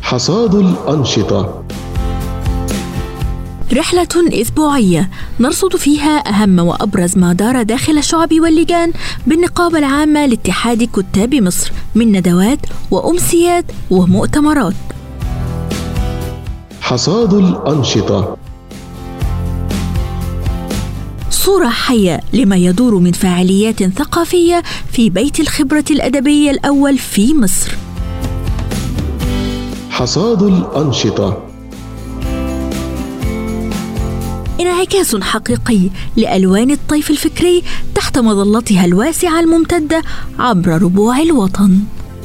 حصاد الأنشطة، رحلة أسبوعية نرصد فيها أهم وأبرز ما دار داخل الشعب واللجان بالنقابة العامة لاتحاد كتاب مصر من ندوات وأمسيات ومؤتمرات. حصاد الأنشطة، صورة حية لما يدور من فعاليات ثقافية في بيت الخبرة الأدبية الأول في مصر. حصاد الأنشطة، انعكاس حقيقي لألوان الطيف الفكري تحت مظلتها الواسعة الممتدة عبر ربوع الوطن.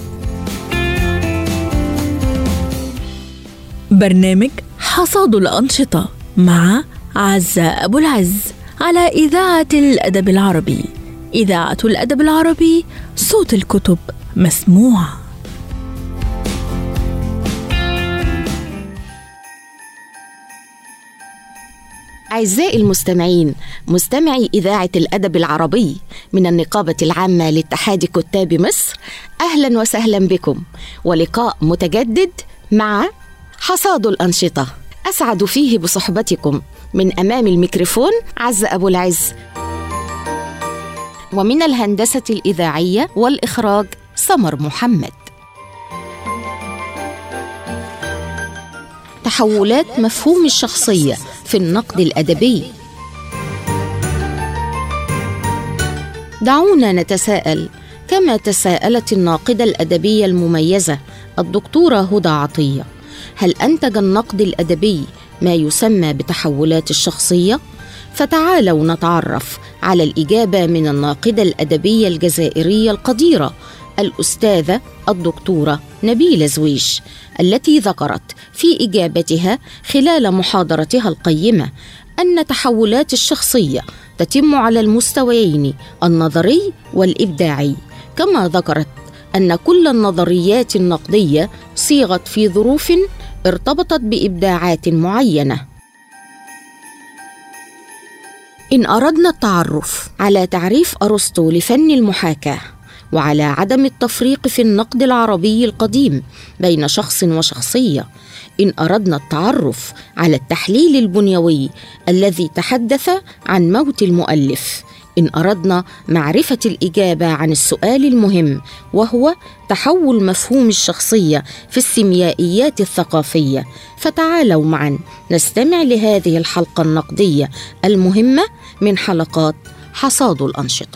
برنامج حصاد الأنشطة مع عزة أبو العز على إذاعة الأدب العربي. إذاعة الأدب العربي، صوت الكتب مسموع. أعزائي المستمعين، مستمعي إذاعة الأدب العربي من النقابة العامة لاتحاد كتاب مصر، أهلا وسهلا بكم ولقاء متجدد مع حصاد الأنشطة. أسعد فيه بصحبتكم من أمام الميكروفون عزة أبو العز، ومن الهندسة الإذاعية والإخراج سمر محمد. تحولات مفهوم الشخصية في النقد الأدبي. دعونا نتساءل كما تساءلت الناقدة الأدبية المميزة الدكتورة هدى عطية: هل أنتج النقد الأدبي ما يسمى بتحولات الشخصية؟ فتعالوا نتعرف على الإجابة من الناقدة الأدبية الجزائرية القديرة الأستاذة الدكتورة نبيلة زويش، التي ذكرت في إجابتها خلال محاضرتها القيمة أن تحولات الشخصية تتم على المستويين النظري والإبداعي، كما ذكرت أن كل النظريات النقدية صيغت في ظروف ارتبطت بإبداعات معينة. إن أردنا التعرف على تعريف أرسطو لفن المحاكاة وعلى عدم التفريق في النقد العربي القديم بين شخص وشخصية، إن أردنا التعرف على التحليل البنيوي الذي تحدث عن موت المؤلف، إن أردنا معرفة الإجابة عن السؤال المهم وهو تحول مفهوم الشخصية في السيميائيات الثقافية، فتعالوا معا نستمع لهذه الحلقة النقدية المهمة من حلقات حصاد الأنشطة.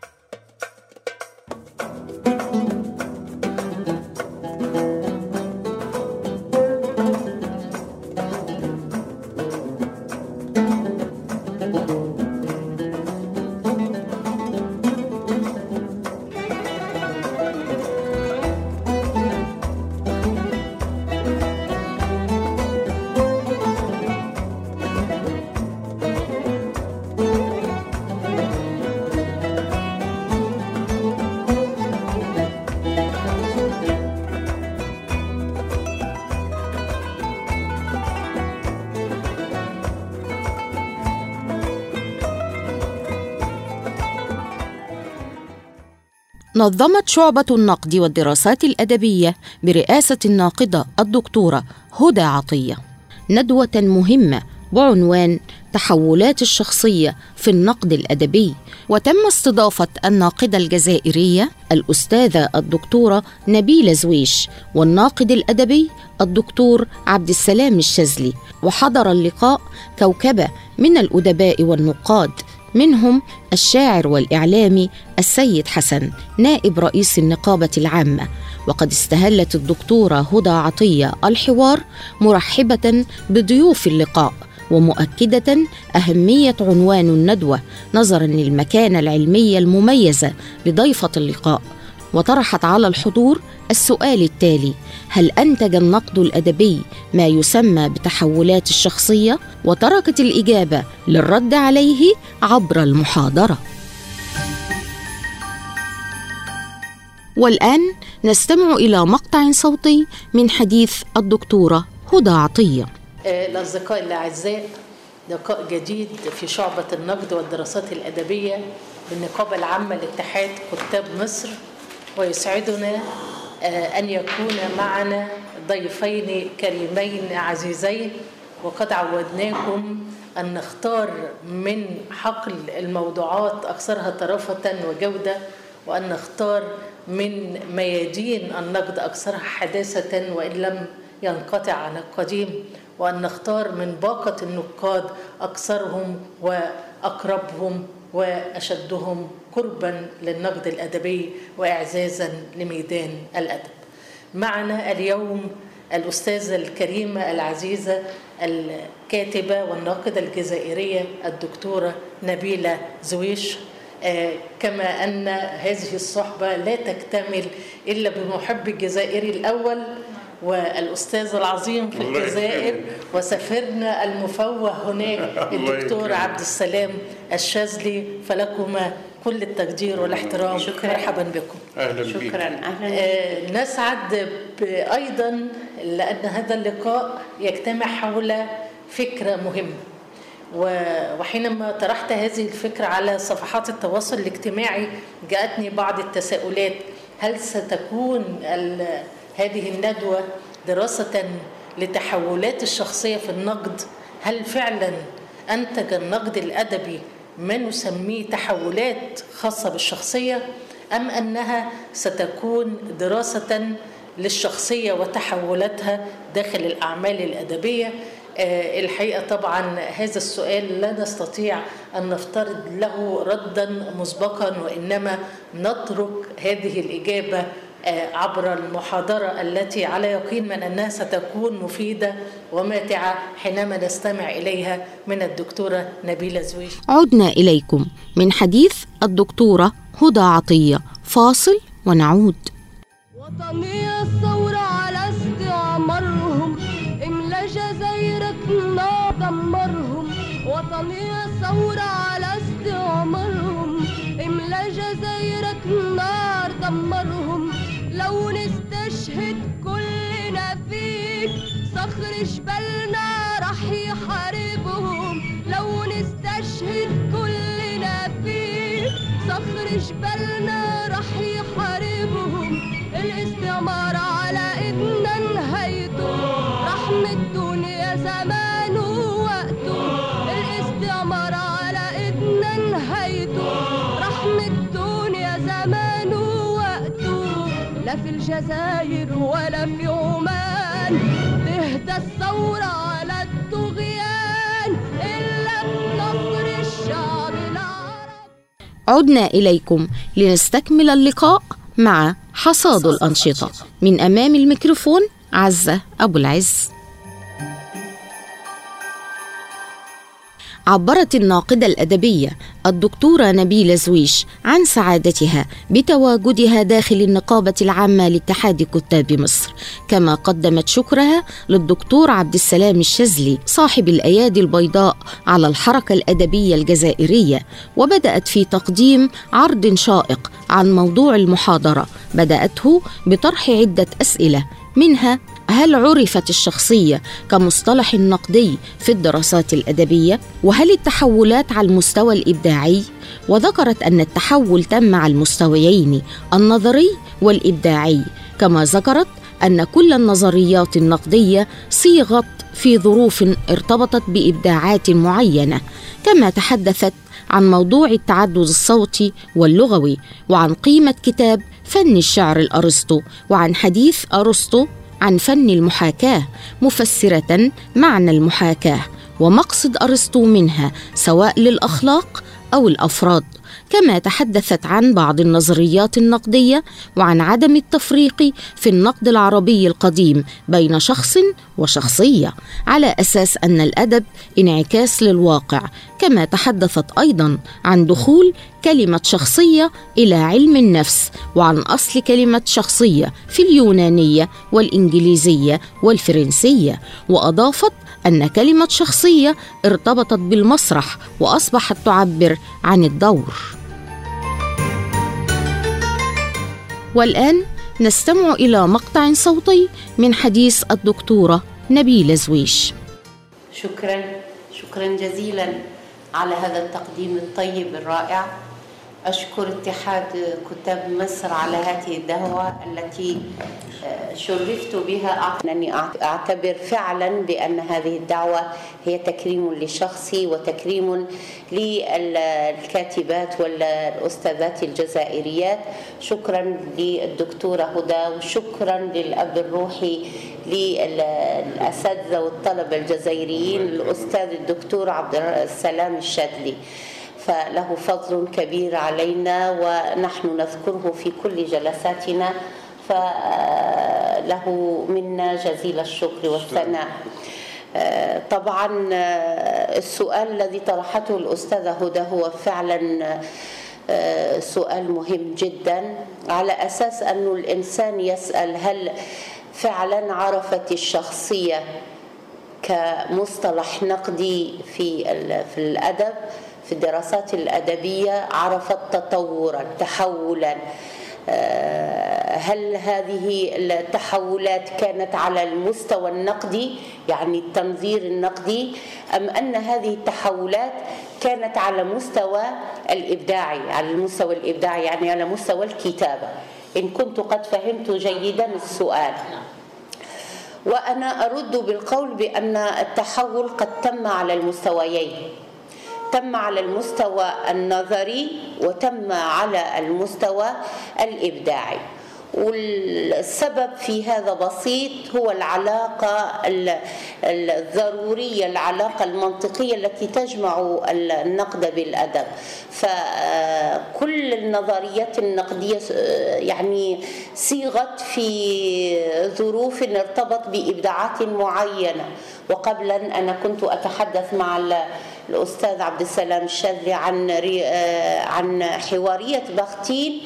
نظمت شعبة النقد والدراسات الأدبية برئاسة الناقدة الدكتورة هدى عطية ندوة مهمة بعنوان تحولات الشخصية في النقد الأدبي، وتم استضافة الناقدة الجزائرية الأستاذة الدكتورة نبيلة زويش والناقد الأدبي الدكتور عبد السلام الشاذلي، وحضر اللقاء كوكبة من الأدباء والنقاد، منهم الشاعر والإعلامي السيد حسن نائب رئيس النقابة العامة. وقد استهلت الدكتورة هدى عطية الحوار مرحبة بضيوف اللقاء ومؤكدة أهمية عنوان الندوة نظرا للمكانة العلمية المميزة لضيفة اللقاء، وطرحت على الحضور السؤال التالي: هل أنتج النقد الأدبي ما يسمى بتحولات الشخصية؟ وتركت الإجابة للرد عليه عبر المحاضرة. والآن نستمع إلى مقطع صوتي من حديث الدكتورة هدى عطية. الأصدقاء الأعزاء، لقاء جديد في شعبة النقد والدراسات الأدبية بالنقابة العامة لاتحاد كتاب مصر، ويسعدنا أن يكون معنا ضيفين كريمين عزيزين، وقد عودناكم أن نختار من حقل الموضوعات أكثرها طرافة وجودة، وأن نختار من ميادين النقد أكثرها حداثة وإن لم ينقطع عن القديم، وأن نختار من باقة النقاد أكثرهم وأقربهم وأشدهم قربا للنقد الأدبي وإعزازا لميدان الأدب. معنا اليوم الأستاذة الكريمة العزيزة الكاتبة والناقدة الجزائرية الدكتورة نبيلة زويش، كما أن هذه الصحبة لا تكتمل إلا بمحب الجزائري الأول والأستاذ العظيم في الجزائر وسفرنا المفوه هناك الدكتور عبد السلام الشاذلي، فلكما كل التقدير والاحترام. مرحبا بكم. أهلا شكرا. أهلا. نسعد أيضا لأن هذا اللقاء يجتمع حول فكرة مهمة، وحينما طرحت هذه الفكرة على صفحات التواصل الاجتماعي جاءتني بعض التساؤلات. هل ستكون هذه الندوة دراسة لتحولات الشخصية في النقد؟ هل فعلا أنتج النقد الأدبي ما نسميه تحولات خاصة بالشخصية، أم أنها ستكون دراسة للشخصية وتحولاتها داخل الأعمال الأدبية؟ الحقيقة طبعا هذا السؤال لا نستطيع أن نفترض له ردا مسبقا، وإنما نترك هذه الإجابة عبر المحاضرة التي على يقين من أنها ستكون مفيدة وماتعة حينما نستمع إليها من الدكتورة نبيلة زويش. عدنا إليكم من حديث الدكتورة هدى عطية. فاصل ونعود. وطنية الثورة على استعمارهم، املا جزايرك نار دمرهم. وطنية الثورة على استعمارهم، املا جزايرك نار دمرهم. لو نستشهد كلنا فيك صخر جبلنا رح يحاربهم. لو نستشهد كلنا فيك صخر جبلنا رح يحاربهم. الاستعمار على ايدنا نهايته، رحمة الدنيا زمان ووقته. الاستعمار على ايدنا نهايته، رحمة الدنيا زمان ووقته. لا في الجزائر ولا في عمان تهدى الثورة على الطغيان إلا بنصر الشعب العربي. عدنا إليكم لنستكمل اللقاء مع حصاد الأنشطة. من أمام الميكروفون عزة أبو العز. عبرت الناقدة الأدبية الدكتورة نبيلة زويش عن سعادتها بتواجدها داخل النقابة العامة لاتحاد كتاب مصر، كما قدمت شكرها للدكتور عبد السلام الشاذلي صاحب الأيادي البيضاء على الحركة الأدبية الجزائرية، وبدأت في تقديم عرض شائق عن موضوع المحاضرة بدأته بطرح عدة أسئلة، منها: هل عرفت الشخصية كمصطلح نقدي في الدراسات الأدبية؟ وهل التحولات على المستوى الإبداعي؟ وذكرت أن التحول تم على المستويين النظري والإبداعي، كما ذكرت أن كل النظريات النقدية صيغت في ظروف ارتبطت بإبداعات معينة، كما تحدثت عن موضوع التعدد الصوتي واللغوي، وعن قيمة كتاب فن الشعر الأرسطو، وعن حديث أرسطو عن فن المحاكاة، مفسرة معنى المحاكاة ومقصد أرسطو منها سواء للأخلاق أو الأفراد. كما تحدثت عن بعض النظريات النقدية وعن عدم التفريق في النقد العربي القديم بين شخص وشخصية، على أساس أن الأدب انعكاس للواقع. كما تحدثت أيضا عن دخول كلمة شخصية إلى علم النفس، وعن أصل كلمة شخصية في اليونانية والإنجليزية والفرنسية، وأضافت أن كلمة شخصية ارتبطت بالمسرح وأصبحت تعبر عن الدور. والآن نستمع إلى مقطع صوتي من حديث الدكتورة نبيلة زويش. شكرا جزيلا على هذا التقديم الطيب الرائع. أشكر اتحاد كتاب مصر على هذه الدعوة التي شرفت بها. أنني أعتبر فعلا بأن هذه الدعوة هي تكريم لشخصي وتكريم للكاتبات والأستاذات الجزائريات. شكرا للدكتورة هدى، وشكرا للأب الروحي للأساتذة والطلبة الجزائريين الأستاذ الدكتور عبد السلام الشاذلي، فله فضل كبير علينا ونحن نذكره في كل جلساتنا، فله منا جزيل الشكر والثناء. طبعا السؤال الذي طرحته الأستاذة هدى هو فعلا سؤال مهم جدا، على أساس أنه الإنسان يسأل هل فعلا عرفت الشخصية كمصطلح نقدي في الأدب، في الدراسات الأدبية، عرفت تطورا تحولا. هل هذه التحولات كانت على المستوى النقدي يعني التنظير النقدي، أم أن هذه التحولات كانت على مستوى الإبداعي، على المستوى الإبداعي يعني على مستوى الكتابة؟ إن كنت قد فهمت جيدا السؤال. وأنا أرد بالقول بأن التحول قد تم على المستويين، تم على المستوى النظري وتم على المستوى الإبداعي. والسبب في هذا بسيط، هو العلاقة الضرورية، العلاقة المنطقية التي تجمع النقد بالأدب. فكل النظريات النقدية يعني صيغت في ظروف ارتبط بإبداعات معينة. وقبل أنا كنت أتحدث مع الأستاذ عبد السلام الشاذلي عن حوارية بختين،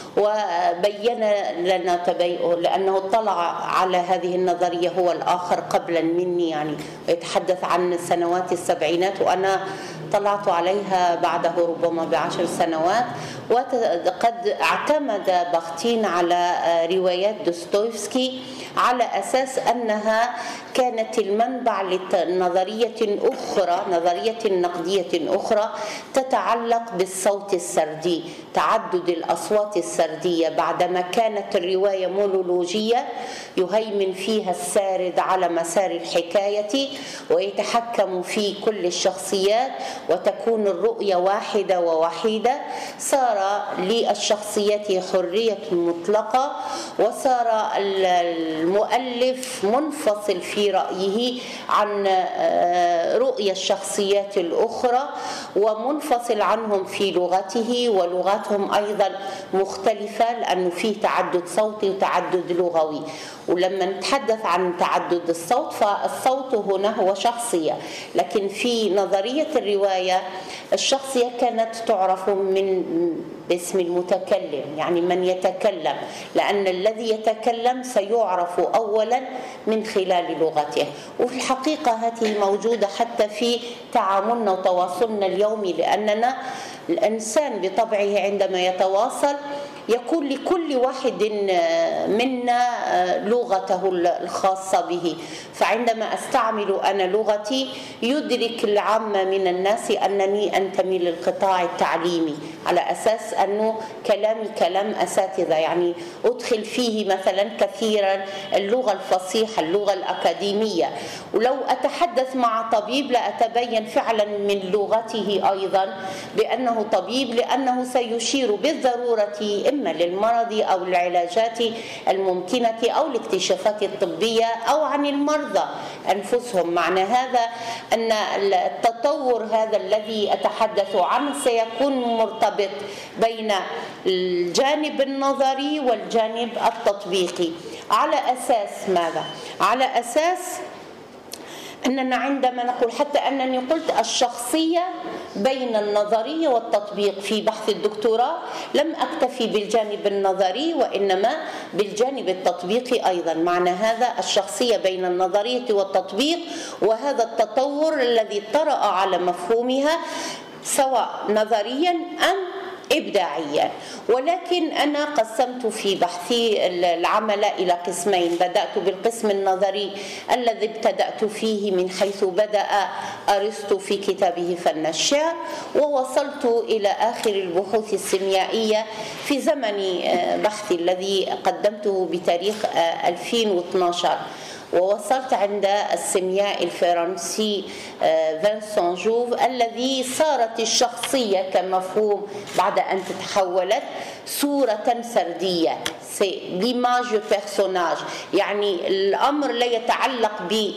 وبين لنا لأنه اطلع على هذه النظرية هو الآخر قبلا مني، يعني يتحدث عن سنوات السبعينات، وأنا طلعت عليها بعده ربما ب10 سنوات. وقد اعتمد بختين على روايات دوستويفسكي على أساس أنها كانت المنبع لنظرية أخرى، نظرية نقدية أخرى تتعلق بالصوت السردي، تعدد الأصوات السردية. بعدما كانت الرواية مونولوجية يهيمن فيها السارد على مسار الحكاية ويتحكم في كل الشخصيات وتكون الرؤية واحدة ووحيدة، صار للشخصيات حرية مطلقة، وصار المؤلف منفصل في رأيه عن رؤية الشخصيات الأخرى، ومنفصل عنهم في لغته، ولغتهم أيضا مختلفة لأنه فيه تعدد صوتي وتعدد لغوي. ولما نتحدث عن تعدد الصوت، فالصوت هنا هو شخصية، لكن في نظرية الرواية الشخصية كانت تعرف باسم المتكلم، يعني من يتكلم، لأن الذي يتكلم سيعرف أولا من خلال لغته. وفي الحقيقة هذه موجودة حتى في تعاملنا وتواصلنا اليومي، لأننا الإنسان بطبعه عندما يتواصل يكون لكل واحد منا لغته الخاصة به. فعندما أستعمل أنا لغتي يدرك العامة من الناس أنني أنتمي للقطاع التعليمي، على أساس أنه كلامي كلام أساتذة، يعني أدخل فيه مثلا كثيرا اللغة الفصيحة، اللغة الأكاديمية. ولو أتحدث مع طبيب لا أتبين فعلا من لغته أيضا بأنه طبيب، لأنه سيشير بالضرورة إما للمرض أو العلاجات الممكنة أو الاكتشافات الطبية أو عن المرضى أنفسهم. معنى هذا أن التطور هذا الذي أتحدث عنه سيكون مرتبط بين الجانب النظري والجانب التطبيقي. على أساس ماذا؟ على أساس أننا عندما نقول، حتى أنني قلت الشخصية بين النظرية والتطبيق في بحث الدكتوراه، لم أكتفي بالجانب النظري وإنما بالجانب التطبيقي أيضا. معنى هذا الشخصية بين النظرية والتطبيق، وهذا التطور الذي طرأ على مفهومها سواء نظريا أم إبداعيا. ولكن أنا قسمت في بحثي العمل إلى قسمين. بدأت بالقسم النظري الذي ابتدأت فيه من حيث بدأ أرسطو في كتابه فن الشعر، ووصلت إلى آخر البحوث السيميائية في زمن بحثي الذي قدمته بتاريخ 2012، ووصلت عند السيمياء الفرنسي فينسون جوف الذي صارت الشخصية كمفهوم بعد أن تتحولت صورة سردية، سي ليماج بيرسوناج، يعني الأمر لا يتعلق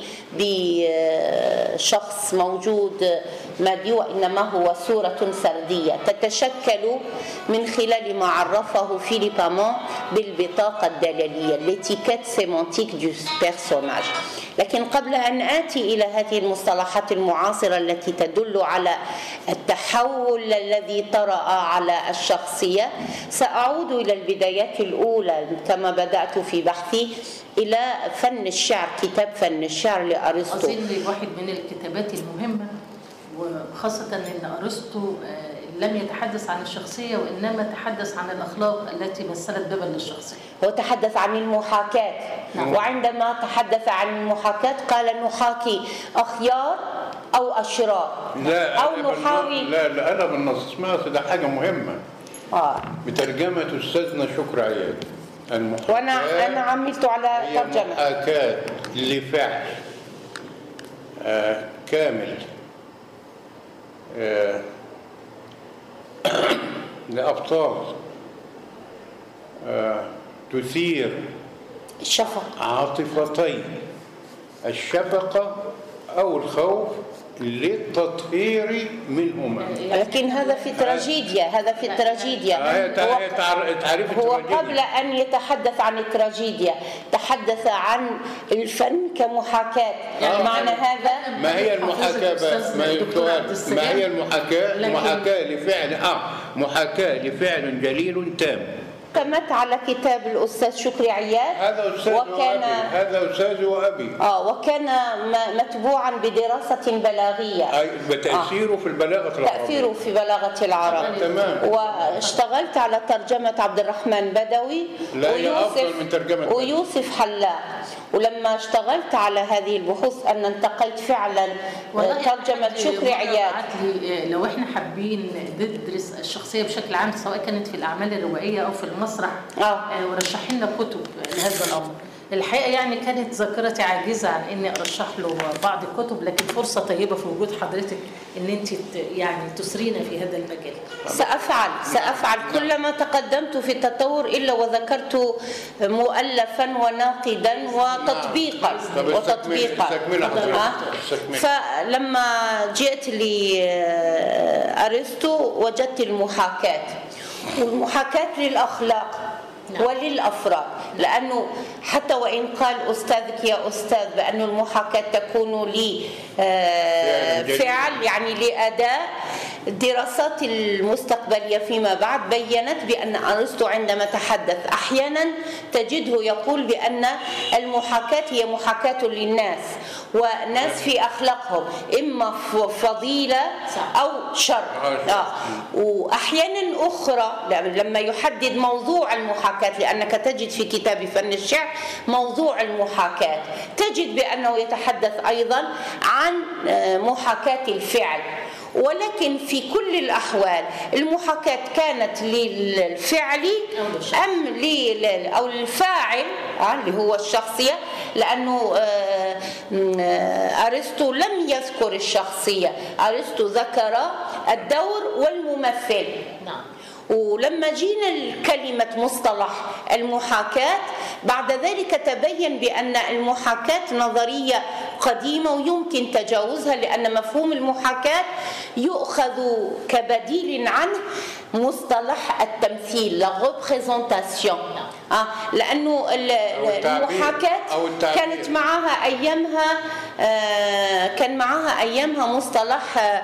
بشخص موجود مادي، وإنما هو صورة سردية تتشكل من خلال ما عرفه فيليب أمون بالبطاقة الدلالية، l'étiquette sémantique du personnage. لكن قبل أن آتي إلى هذه المصطلحات المعاصرة التي تدل على التحول الذي طرأ على الشخصية، سأعود إلى البدايات الأولى كما بدأت في بحثي إلى فن الشعر، كتاب فن الشعر لأرسطو. أظن واحد من الكتابات المهمة، وخاصة أن أرسطو لم يتحدث عن الشخصية وإنما تحدث عن الأخلاق التي مثلت بابا للشخصية. هو تحدث عن المحاكاة. نعم. وعندما تحدث عن المحاكاة قال نحاكي أخيار أو أشرار، لا أو نحاول. لا أنا بالنص اسمها ده حاجة مهمة. بترجمة أستاذنا شكري عياد. وأنا عملت على ترجمة. محاكاة لفعل كامل لأبطال تثير الشفقة، عاطفتي الشفقة أو الخوف للتطهير منهما. لكن هذا في التراجيديا، هذا في التراجيديا. هو قبل أن يتحدث عن التراجيديا تحدث عن الفن كمحاكاة. معنى هذا ما هي المحاكاة؟ ما هي المحاكاة؟ محاكاة لفعل جليل تام. قمت على كتاب الأستاذ شكري عياد. هذا أستاذ وأبي. وكان متبوعا بدراسة بلاغية. بتأثيره في البلاغة العربية. تأثيره في بلاغة العرب. تمام. واشتغلت على ترجمة عبد الرحمن بدوي ويوسف حلاق. ولما اشتغلت على هذه البحوث أن انتقيت فعلا ترجمة شكري عياد. لو احنا حابين ندرس الشخصية بشكل عام سواء كانت في الأعمال الروائية أو في المسرح ورشح لنا كتب لهذا الأمر. الحقيقة يعني كانت ذاكرتي عاجزة عن إني أرشح له بعض الكتب، لكن فرصة طيبة في وجود حضرتك إن أنت يعني تسرينا في هذا المجال. سأفعل كلما تقدمت في التطور إلا وذكرت مؤلفا وناقدا وتطبيقا. فلما جئت لأرسطو وجدت المحاكاة، والمحاكاة للأخلاق وللأفراد، لأنه حتى وإن قال أستاذك يا أستاذ بأن المحاكاة تكون لفعل يعني لأداء، الدراسات المستقبلية فيما بعد بيّنت بأن أرسطو عندما تحدث أحيانا تجده يقول بأن المحاكاة هي محاكاة للناس، وناس في أخلاقهم إما فضيلة أو شر. وأحيانا أخرى لما يحدد موضوع المحاكاة، لأنك تجد في كتاب فن الشعر موضوع المحاكاة تجد بأنه يتحدث أيضا عن محاكاة الفعل، ولكن في كل الأحوال المحاكاة كانت للفعل أم أو الفاعل اللي هو الشخصية، لأنه أرسطو لم يذكر الشخصية، أرسطو ذكر الدور والممثل. نعم. ولما جينا لكلمة مصطلح المحاكاة بعد ذلك تبين بأن المحاكاة نظرية قديمة ويمكن تجاوزها، لأن مفهوم المحاكاة يؤخذ كبديل عنه مصطلح التمثيل la représentation. لأنه المحاكاة كانت معها أيامها مصطلح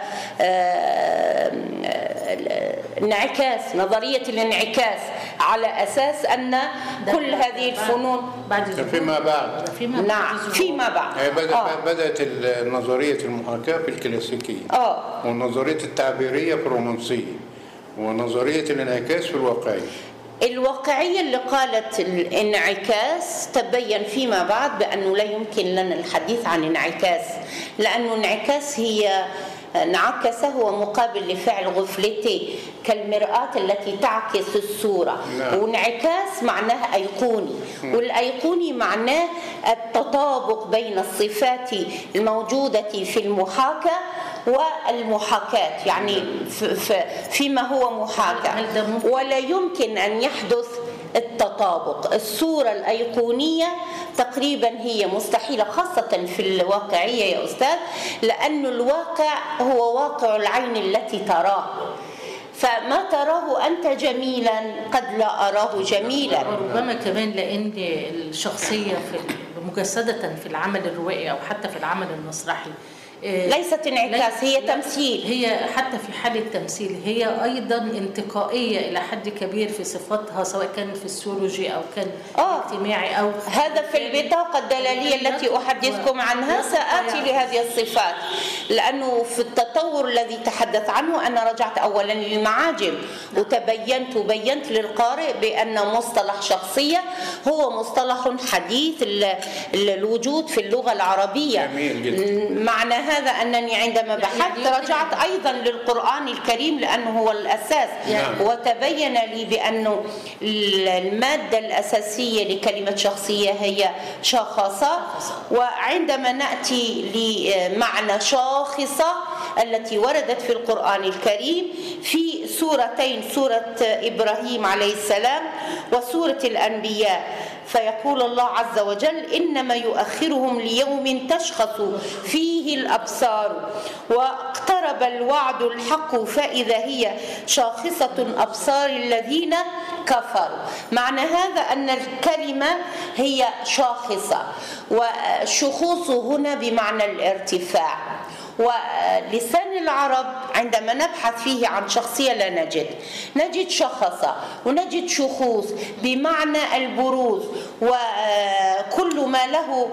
انعكاس، نظرية الانعكاس، على أساس أن كل هذه الفنون فيما بعد فيما بعد بدأت نظرية المحاكاة في الكلاسيكية ونظرية التعبيرية في الرومانسية، ونظرية الانعكاس في الواقعية. الواقعية اللي قالت الانعكاس تبين فيما بعد بأنه لا يمكن لنا الحديث عن انعكاس، لأنه انعكاس هي انعكس هو مقابل لفعل غفلتي كالمرآة التي تعكس الصورة. نعم. وانعكاس معناه أيقوني، والأيقوني معناه التطابق بين الصفات الموجودة في المحاكاة والمحاكاة، يعني فيما هو محاكاة، ولا يمكن أن يحدث التطابق. الصورة الأيقونية تقريبا هي مستحيلة، خاصة في الواقعية يا أستاذ، لأن الواقع هو واقع العين التي تراه، فما تراه أنت جميلا قد لا أراه جميلا. وربما كمان لأن الشخصية مجسدة في العمل الروائي أو حتى في العمل المسرحي ليست انعكاس، هي تمثيل. هي حتى في حالة التمثيل هي أيضا انتقائية إلى حد كبير في صفاتها، سواء كان فيسيولوجي أو كان اجتماعي أو هذا في البطاقة الدلالية التي أحدثكم عنها سآتي لهذه الصفات، لأنه في التطور الذي تحدث عنه أنا رجعت أولا للمعاجم وبينت للقارئ بأن مصطلح شخصية هو مصطلح حديث الوجود في اللغة العربية. معنى هذا أنني عندما بحثت رجعت أيضا للقرآن الكريم لأنه هو الأساس. وتبين لي بأن المادة الأساسية لكلمة شخصية هي شاخصة، وعندما نأتي لمعنى شاخصة التي وردت في القرآن الكريم في سورتين، سورة إبراهيم عليه السلام وسورة الأنبياء، فيقول الله عز وجل إنما يؤخرهم ليوم تشخص فيه الأبصار واقترب الوعد الحق فإذا هي شاخصة أبصار الذين كفروا. معنى هذا أن الكلمة هي شاخصة، والشخوص هنا بمعنى الارتفاع. ولسان العرب عندما نبحث فيه عن شخصية لا نجد شخصة ونجد شخوص بمعنى البروز، وكل ما له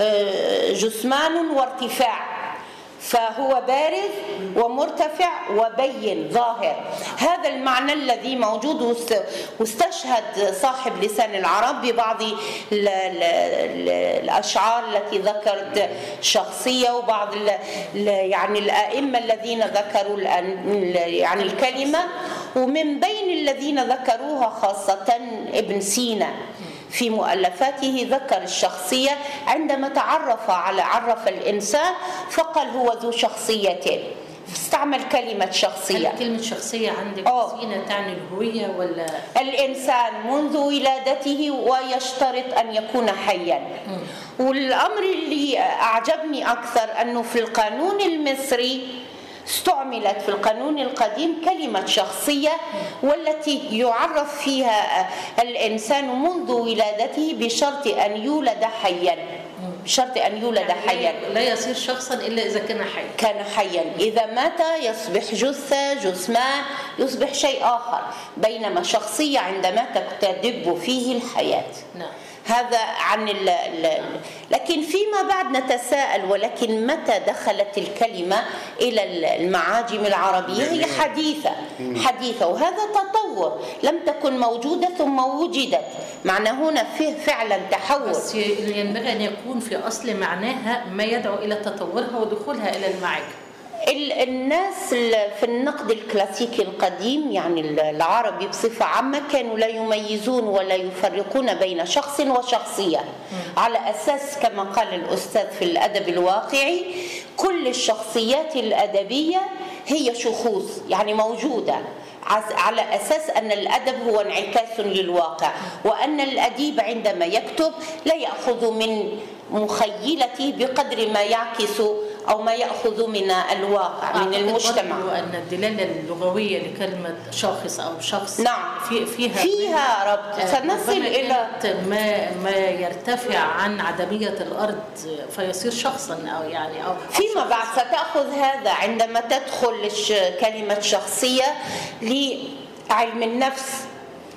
جسمان وارتفاع فهو بارز ومرتفع وبين ظاهر. هذا المعنى الذي موجود، واستشهد صاحب لسان العرب ببعض الأشعار التي ذكرت شخصية، وبعض يعني الآئمة الذين ذكروا يعني الكلمة، ومن بين الذين ذكروها خاصة ابن سينا في مؤلفاته ذكر الشخصية عندما عرف الإنسان فقال هو ذو شخصيتين، استعمل كلمة شخصية. هل كلمة شخصية عندك سينا تعني الهوية ولا الإنسان منذ ولادته ويشترط أن يكون حيا؟ والأمر اللي أعجبني أكثر أنه في القانون المصري استعملت في القانون القديم كلمة شخصية، والتي يعرف فيها الإنسان منذ ولادته بشرط أن يولد حيا، بشرط أن يولد حيا، لا يصير شخصا إلا إذا كان حيا. إذا مات يصبح جثة، جثمان، يصبح شيء آخر، بينما شخصية عندما تدب فيه الحياة. نعم. هذا عن لكن فيما بعد نتساءل، ولكن متى دخلت الكلمة إلى المعاجم العربية؟ هي حديثة، وهذا تطور لم تكن موجودة ثم وجدت. معنى هنا فيه فعلا تحول، بس ينبغي أن يكون في أصل معناها ما يدعو إلى تطورها ودخولها إلى المعاجم. الناس في النقد الكلاسيكي القديم يعني العربي بصفة عامة كانوا لا يميزون ولا يفرقون بين شخص وشخصية، على أساس كما قال الأستاذ في الأدب الواقعي كل الشخصيات الأدبية هي شخوص يعني موجودة، على أساس أن الأدب هو انعكاس للواقع، وأن الأديب عندما يكتب لا يأخذ من مخيلته بقدر ما يعكس أو ما يأخذ من الواقع من المجتمع. أن الدلالة اللغوية لكلمة شخص أو شخص نعم فيها ربط، سنصل إلى ما يرتفع عن عدمية الأرض فيصير شخصا أو يعني أو فيما بعد ستأخذ هذا عندما تدخل كلمة شخصية لعلم النفس.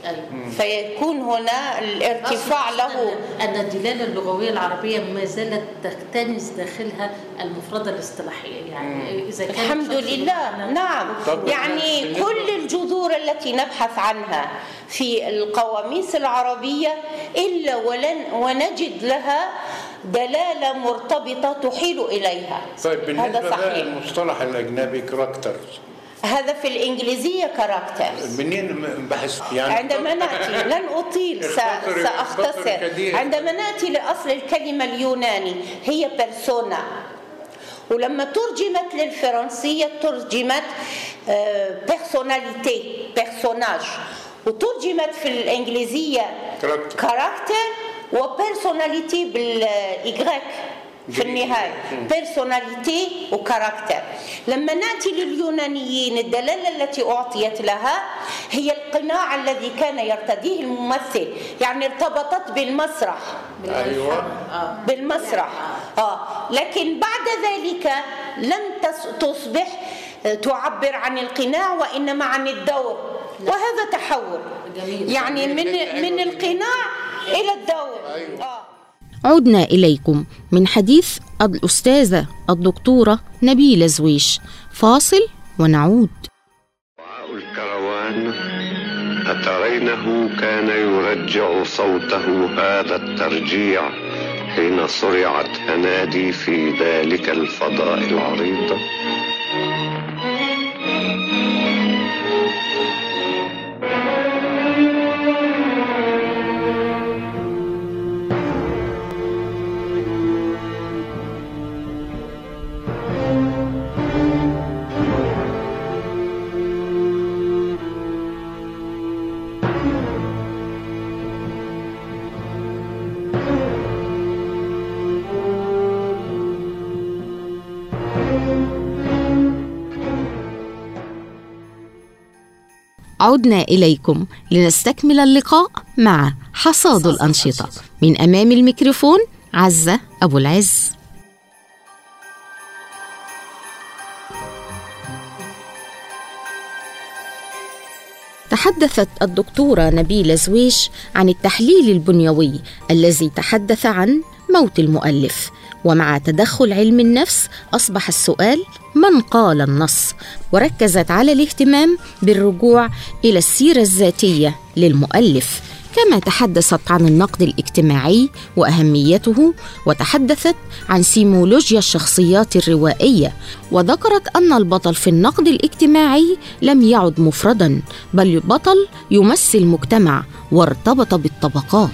فيكون هنا الارتفاع له. أن الدلالة اللغوية العربية ما زالت تكتنز داخلها المفردة الاصطلاحية، يعني إذا كان الحمد لله. نعم، يعني كل الجذور التي نبحث عنها في القواميس العربية إلا ونجد لها دلالة مرتبطة تحيل إليها. طيب بالنسبة للمصطلح الأجنبي كاركترز، هذا في الإنجليزية كاركترز. منين بحث يعني؟ عندما نأتي، لن أطيل سأختصر، عندما نأتي لأصل الكلمة اليوناني هي بيرسونا، ولما ترجمت للفرنسية ترجمت بيرسوناليتي، بيرسوناج، وترجمت في الإنجليزية كاركتر وبيرسوناليتي بالإيغريك في النهاية، بيرسوناليتي وكاركتر. لما نأتي لليونانيين الدلالة التي أعطيت لها هي القناع الذي كان يرتديه الممثل، يعني ارتبطت بالمسرح. أيوة. بالمسرح. لكن بعد ذلك لم تصبح تعبر عن القناع وإنما عن الدور، وهذا تحول يعني من القناع إلى الدور. عدنا إليكم من حديث الأستاذة الدكتورة نبيلة زويش. فاصل ونعود. دعاء الكروان أترينه كان يرجع صوته هذا الترجيع حين صرعت أنادي في ذلك الفضاء العريض. عدنا إليكم لنستكمل اللقاء مع حصاد الأنشطة. من أمام الميكروفون عزة أبو العز. تحدثت الدكتورة نبيلة زويش عن التحليل البنيوي الذي تحدث عن موت المؤلف، ومع تدخل علم النفس أصبح السؤال من قال النص، وركزت على الاهتمام بالرجوع إلى السيرة الذاتية للمؤلف، كما تحدثت عن النقد الاجتماعي وأهميته، وتحدثت عن سيمولوجيا الشخصيات الروائية، وذكرت أن البطل في النقد الاجتماعي لم يعد مفرداً، بل البطل يمثل مجتمع وارتبط بالطبقات.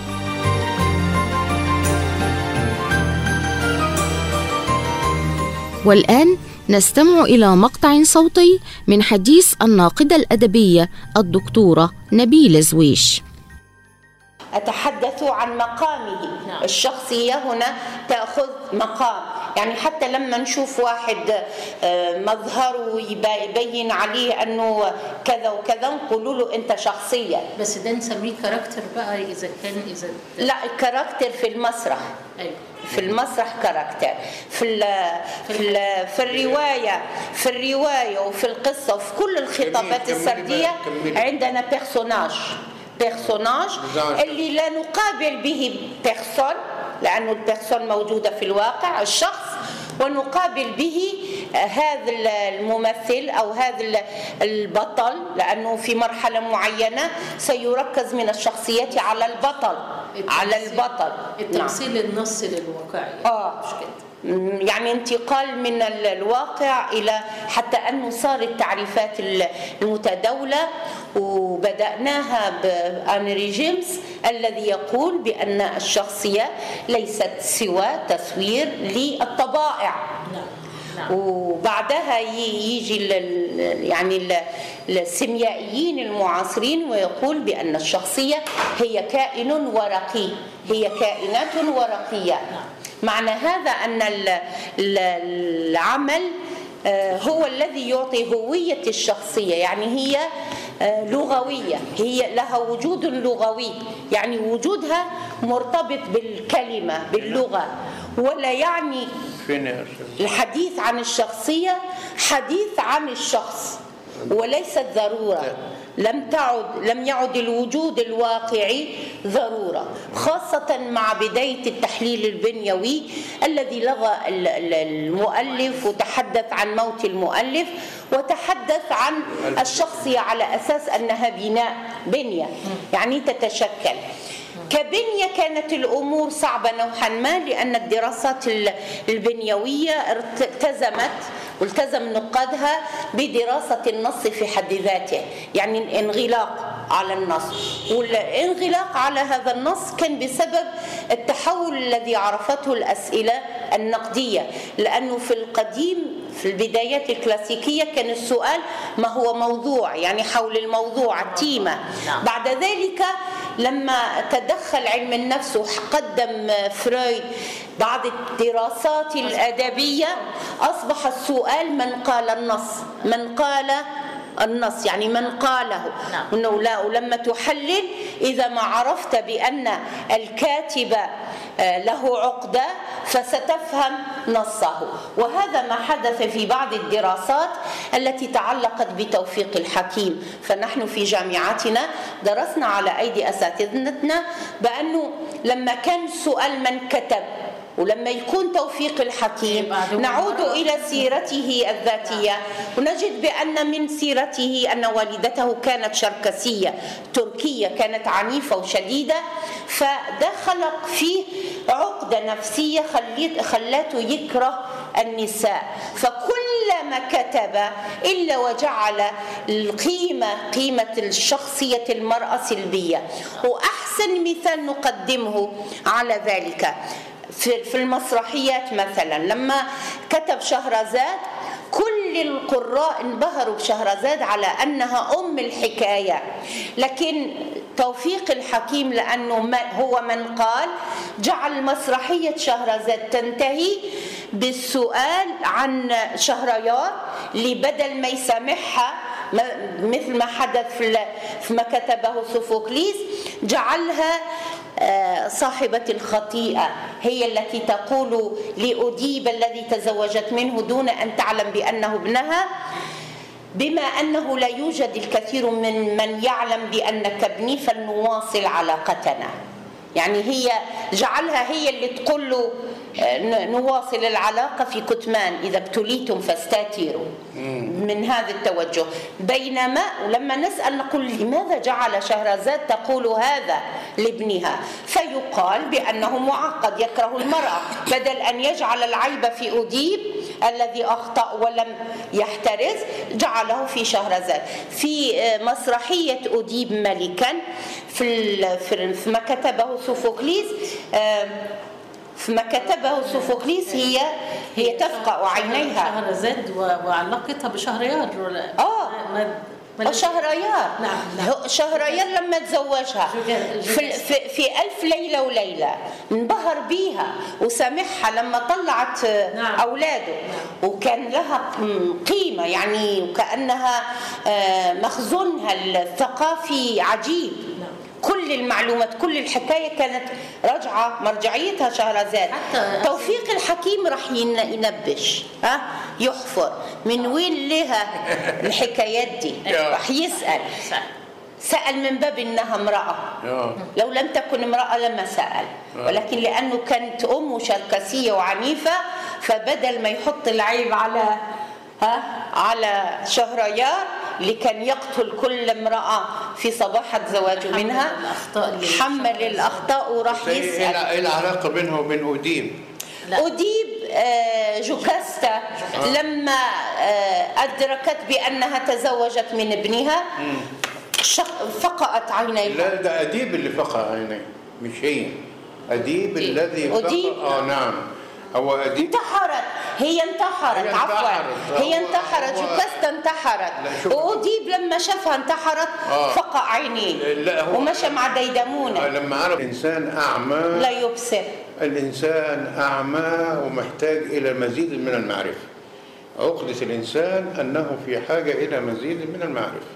والآن نستمع إلى مقطع صوتي من حديث الناقدة الأدبية الدكتورة نبيلة زويش. أتحدث عن مقامه. الشخصية هنا تأخذ مقام، يعني حتى لما نشوف واحد مظهره يبين عليه أنه كذا وكذا نقول له أنت شخصية، بس ده نسميه كاركتر بقى إذا لا، الكاركتر في المسرح. أيوة. في المسرح كاركتر، في الرواية وفي القصة وفي كل الخطابات السردية عندنا بيرسوناج اللي لا نقابل به بيرسون، لأنه البيرسون موجودة في الواقع الشخص، ونقابل به هذا الممثل أو هذا البطل، لأنه في مرحلة معينة سيركز من الشخصيات على البطل. التمثيل النصي للواقعي. مش كده، يعني انتقال من الواقع إلى حتى أنه صارت التعريفات المتداولة، وبدأناها بأنري جيمس الذي يقول بأن الشخصية ليست سوى تصوير للطبائع. وبعدها يجي يعني السيميائيين المعاصرين ويقول بأن الشخصية هي كائن ورقي، هي كائنات ورقية. معنى هذا أن العمل هو الذي يعطي هوية الشخصية، يعني هي لغوية، هي لها وجود لغوي، يعني وجودها مرتبط بالكلمة باللغة، ولا يعني الحديث عن الشخصية حديث عن الشخص وليست ضرورة. لم يعد الوجود الواقعي ضرورة، خاصة مع بداية التحليل البنيوي الذي لغى المؤلف وتحدث عن موت المؤلف وتحدث عن الشخصية على أساس أنها بنية يعني تتشكل. كبنية كانت الأمور صعبة نوعا ما، لأن الدراسات البنيوية والتزم نقادها بدراسة النص في حد ذاته، يعني الانغلاق على النص، والانغلاق على هذا النص كان بسبب التحول الذي عرفته الأسئلة النقدية، لأنه في القديم في البدايات الكلاسيكية كان السؤال ما هو موضوع، يعني حول الموضوع التيمة. بعد ذلك لما تدخل علم النفس وقدم فرويد بعض الدراسات الأدبية أصبح السؤال من قال النص يعني من قاله. ولما تحلل إذا ما عرفت بأن الكاتب له عقدة فستفهم نصه، وهذا ما حدث في بعض الدراسات التي تعلقت بتوفيق الحكيم. فنحن في جامعاتنا درسنا على أيدي أساتذتنا بأنه لما كان سؤال من كتب ولما يكون توفيق الحكيم نعود إلى سيرته الذاتية ونجد بأن من سيرته أن والدته كانت شركسية تركية، كانت عنيفة وشديدة، فده خلق فيه عقدة نفسية خلاته يكره النساء، فكلما كتب إلا وجعل قيمة الشخصية المرأة سلبية. وأحسن مثال نقدمه على ذلك في المسرحيات مثلا، لما كتب شهرزاد كل القراء انبهروا بشهرزاد على أنها أم الحكاية، لكن توفيق الحكيم لأنه هو من قال جعل مسرحية شهرزاد تنتهي بالسؤال عن شهريار اللي بدل ما يسامحها مثل ما حدث فيما كتبه سوفوكليس جعلها صاحبة الخطيئة هي التي تقول لأديب الذي تزوجت منه دون أن تعلم بأنه ابنها، بما أنه لا يوجد الكثير من يعلم بأنك ابني فلنواصل علاقتنا. يعني هي جعلها هي اللي تقول له نواصل العلاقة في كتمان، إذا ابتليتم فاستاتروا، من هذا التوجه. بينما لما نسأل نقول لماذا جعل شهرزاد تقول هذا لابنها، فيقال بأنه معقد يكره المرأة، بدل أن يجعل العيب في أديب الذي أخطأ ولم يحترز جعله في شهرزاد. في مسرحية أديب ملكا في ما كتبه سوفوكليس هي تفقأ عينيها شهرزاد وعلاقتها بشهريار شهريار. نعم. شهريار لما تزوجها في 1000 ليلة وليلة انبهر بيها وسامحها لما طلعت أولاده، وكان لها قيمة يعني وكأنها مخزونها الثقافي عجيب. كل المعلومات كل الحكاية كانت مرجعيتها شهرزاد. توفيق الحكيم راح ينبش يحفر من وين لها الحكايات دي، راح سأل من باب إنها امرأة، لو لم تكن امرأة لما سأل، ولكن لأنه كانت أم شركسية وعنيفة فبدل ما يحط العيب على شهريار اللي كان يقتل كل امرأة في صباحة زواجه منها، حمل الأخطاء وراح يسأل. إيه العلاقة بينه وبين أديب جوكاستا لما أدركت بأنها تزوجت من ابنها فقأت عينيها. لا ده أديب اللي فقأ عينيه مش هي. أديب الذي فقأ نعم هو أديب. هي انتحرت جوكاستا انتحرت، وأديب لما شافها انتحرت فقأ عينيه ومشى مع ديدمونة. لما عرف الإنسان أعمى لا يبصر، الإنسان أعمى ومحتاج إلى مزيد من المعرفة. عقدة الإنسان أنه في حاجة إلى مزيد من المعرفة.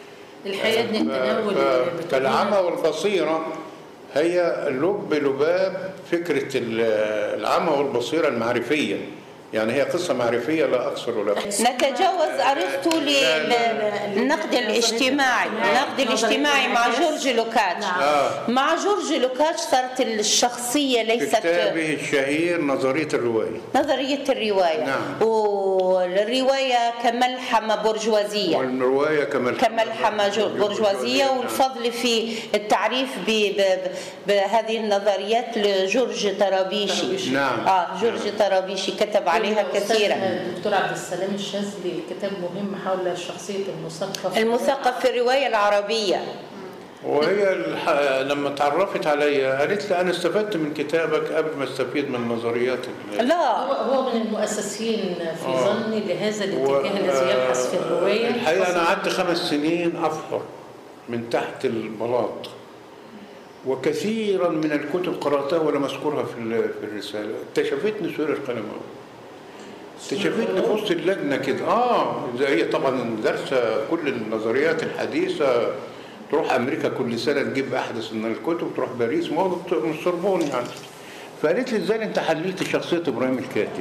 فالعمى والبصيرة هي لباب فكرة العمى والبصيرة المعرفية يعني هي قصة معرفية لا أكثر ولا أقل. نتجاوز أرسطو للنقد الاجتماعي، النقد الاجتماعي مع جورج لوكاتش. مع جورج لوكاتش صارت الشخصية ليست كتابه الشهير نظرية الرواية. نظرية الرواية. نعم. والرواية كملحمة برجوازية. والرواية كملحمة برجوازية، والفضل في التعريف بهذه النظريات لجورج طرابيشي. نعم. جورج طرابيشي كتب عليها كثيرا. الدكتور عبد السلام الشاذلي كتاب مهم حول شخصية المثقف في الرواية العربية. وهي لما تعرفت عليا قالت لي أنا استفدت من كتابك قبل ما استفيد من نظريات. لا، هو من المؤسسين في ظني لهذا الاتجاه الذي يبحث في الرواية. الحقيقة أنا قعدت 5 سنين أفحر من تحت البلاط، وكثيرا من الكتب قرأتها ولا مذكورها في الرسالة. اكتشفتني سهير القلماوي، اكتشفتني في وسط اللجنة كده. زي هي طبعا دارسة كل النظريات الحديثة، تروح أمريكا كل سنة تجيب أحدث من الكتب، تروح باريس من السوربون يعني. فقالت لي إزاي أنت حللت شخصية إبراهيم الكاتب؟